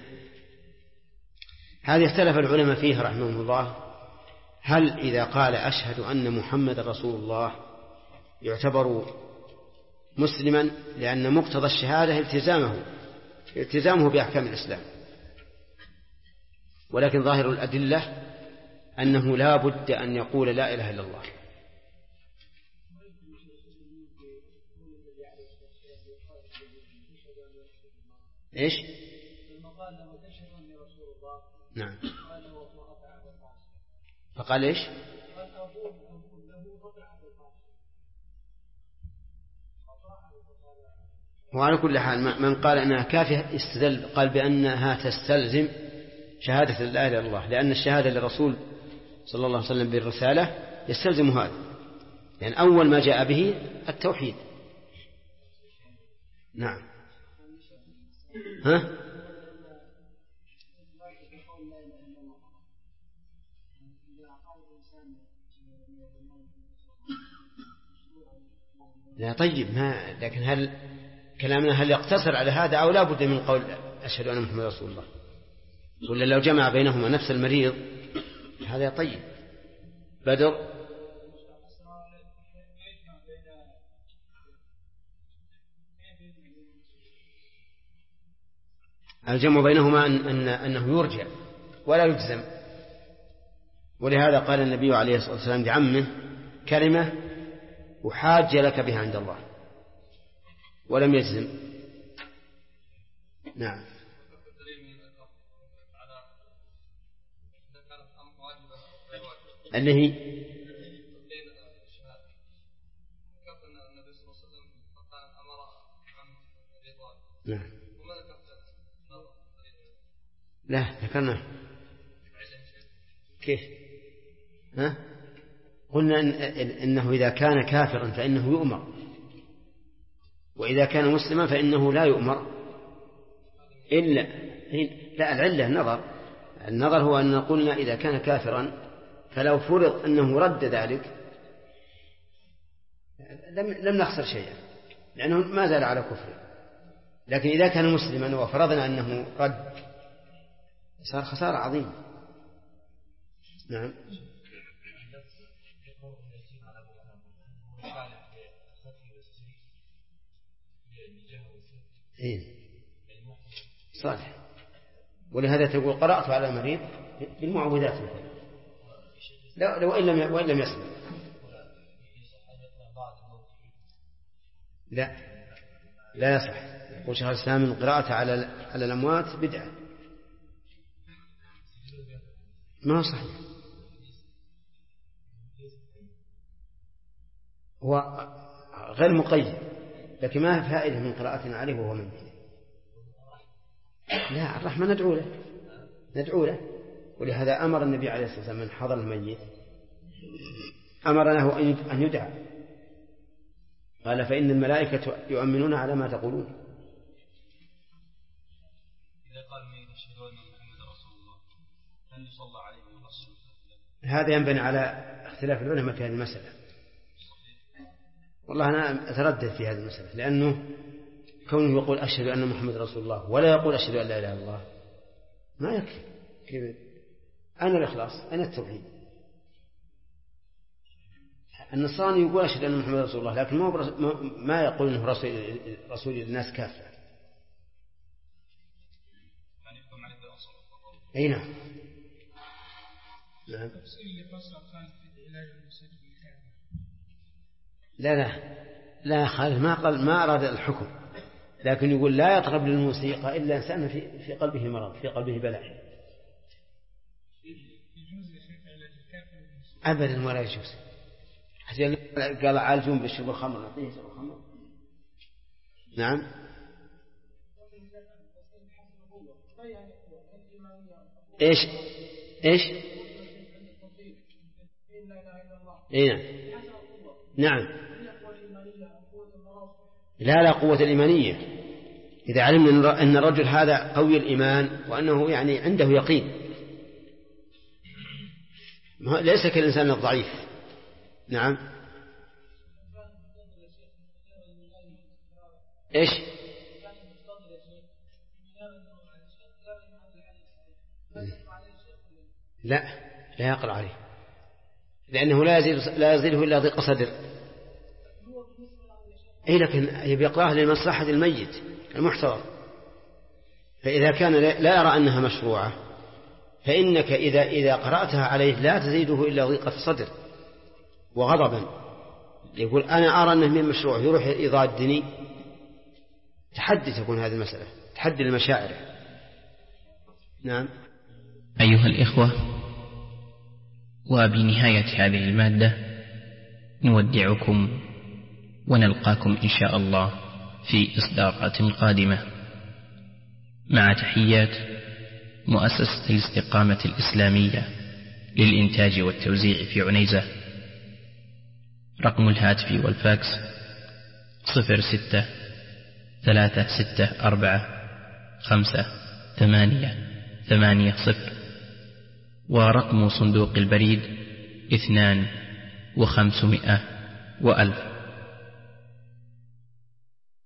هذه اختلف العلماء فيها رحمهم الله، هل إذا قال أشهد أن محمد رسول الله يعتبر مسلما، لأن مقتضى الشهادة التزامه بأحكام الإسلام، ولكن ظاهر الأدلة أنه لا بد أن يقول لا إله إلا الله. إيش؟ نعم. فقال إيش؟ وعلى كل حال من قال أنها كافية استدل، قال بأنها تستلزم شهادة لا إله إلا الله، لأن الشهادة للرسول صلى الله عليه وسلم بالرسالة يستلزم هذا، يعني أول ما جاء به التوحيد. نعم. ها؟ لا طيب، لكن هل كلامنا هل يقتصر على هذا أو لا بد من قول أشهد أن محمد رسول الله؟ ولا لو جمع بينهما نفس المريض هذا طيب. بدر. الجمع بينهما أنه يرجع ولا يجزم، ولهذا قال النبي عليه الصلاة والسلام لعمه كلمة وحاج لك بها عند الله، ولم يجزم. نعم. اللي هي نعم. لا ذكرنا كيف؟ ها؟ قلنا إنه إذا كان كافرا فإنه يؤمر، وإذا كان مسلما فإنه لا يؤمر إلا لا. العلة النظر هو أن قلنا إذا كان كافرا فلو فرض أنه رد ذلك لم نخسر شيئا لأنه ما زال على كفره، لكن إذا كان مسلما وفرضنا أنه رد صار خسارة عظيمة. نعم. إيه صالح. ولهذا تقول قرأت على المريض بالمعوذات مثلا لا وإن لم يسمع. لا يصح. يقول شيخ الإسلام من قراءته على الأموات بدعة، ما هو صحيح. هو غير مقيد، لكن ما في فائدة من قراءتنا عليه وهو ميت. لا، الرحمة ندعو له. ولهذا أمر النبي عليه الصلاة والسلام من حضر الميت أمر له أن يدعى، قال فإن الملائكة يؤمنون على ما تقولون. إذا قال الميت أشهد أن محمد رسول الله هل يصلى عليه ويغسل؟ هذا ينبني على اختلاف العلماء في هذه المسألة. والله أنا أتردد في هذه المسألة، لأنه كونه يقول أشهد أن محمد رسول الله ولا يقول أشهد أن لا إله إلا الله ما يكفي. كيف أنا الإخلاص أنا التوحيد. النصراني يقول أشهد أن محمد رسول الله لكن ما يقول أنه رسول الناس كافة. أي نعم. لا خالد ما أراد الحكم، لكن يقول لا يطرب للموسيقى إلا إنسان في قلبه مرض، في قلبه بلاء. أبدا ولا يجوز. قال عالجون بالشرب الخمر نعطيه شرب الخمر. نعم. إيش نعم. لا قوة الإيمانية. إذا علمنا أن الرجل هذا قوي الإيمان وأنه يعني عنده يقين، ليس كالإنسان الضعيف. نعم. إيش؟ لا يقرأ عليه، لأنه لا يزيله إلا ضيق صدر. لكن يقرأها لمصلحة الميت المحتضر. فإذا كان لا يرى أنها مشروعة فإنك إذا قرأتها عليه لا تزيده إلا ضيقة صدر وغضبا. يقول أنا أرى أنه من مشروع، يروح إضاء الديني. تحدي تكون هذه المسألة، تحدي المشاعر. نعم. أيها الإخوة، وبنهاية هذه المادة نودعكم ونلقاكم إن شاء الله في إصدارات قادمة، مع تحيات مؤسسة الاستقامة الإسلامية للإنتاج والتوزيع في عنيزة. رقم الهاتف والفاكس 06-364-5-8-8-0، ورقم صندوق البريد 2 و500 و1000.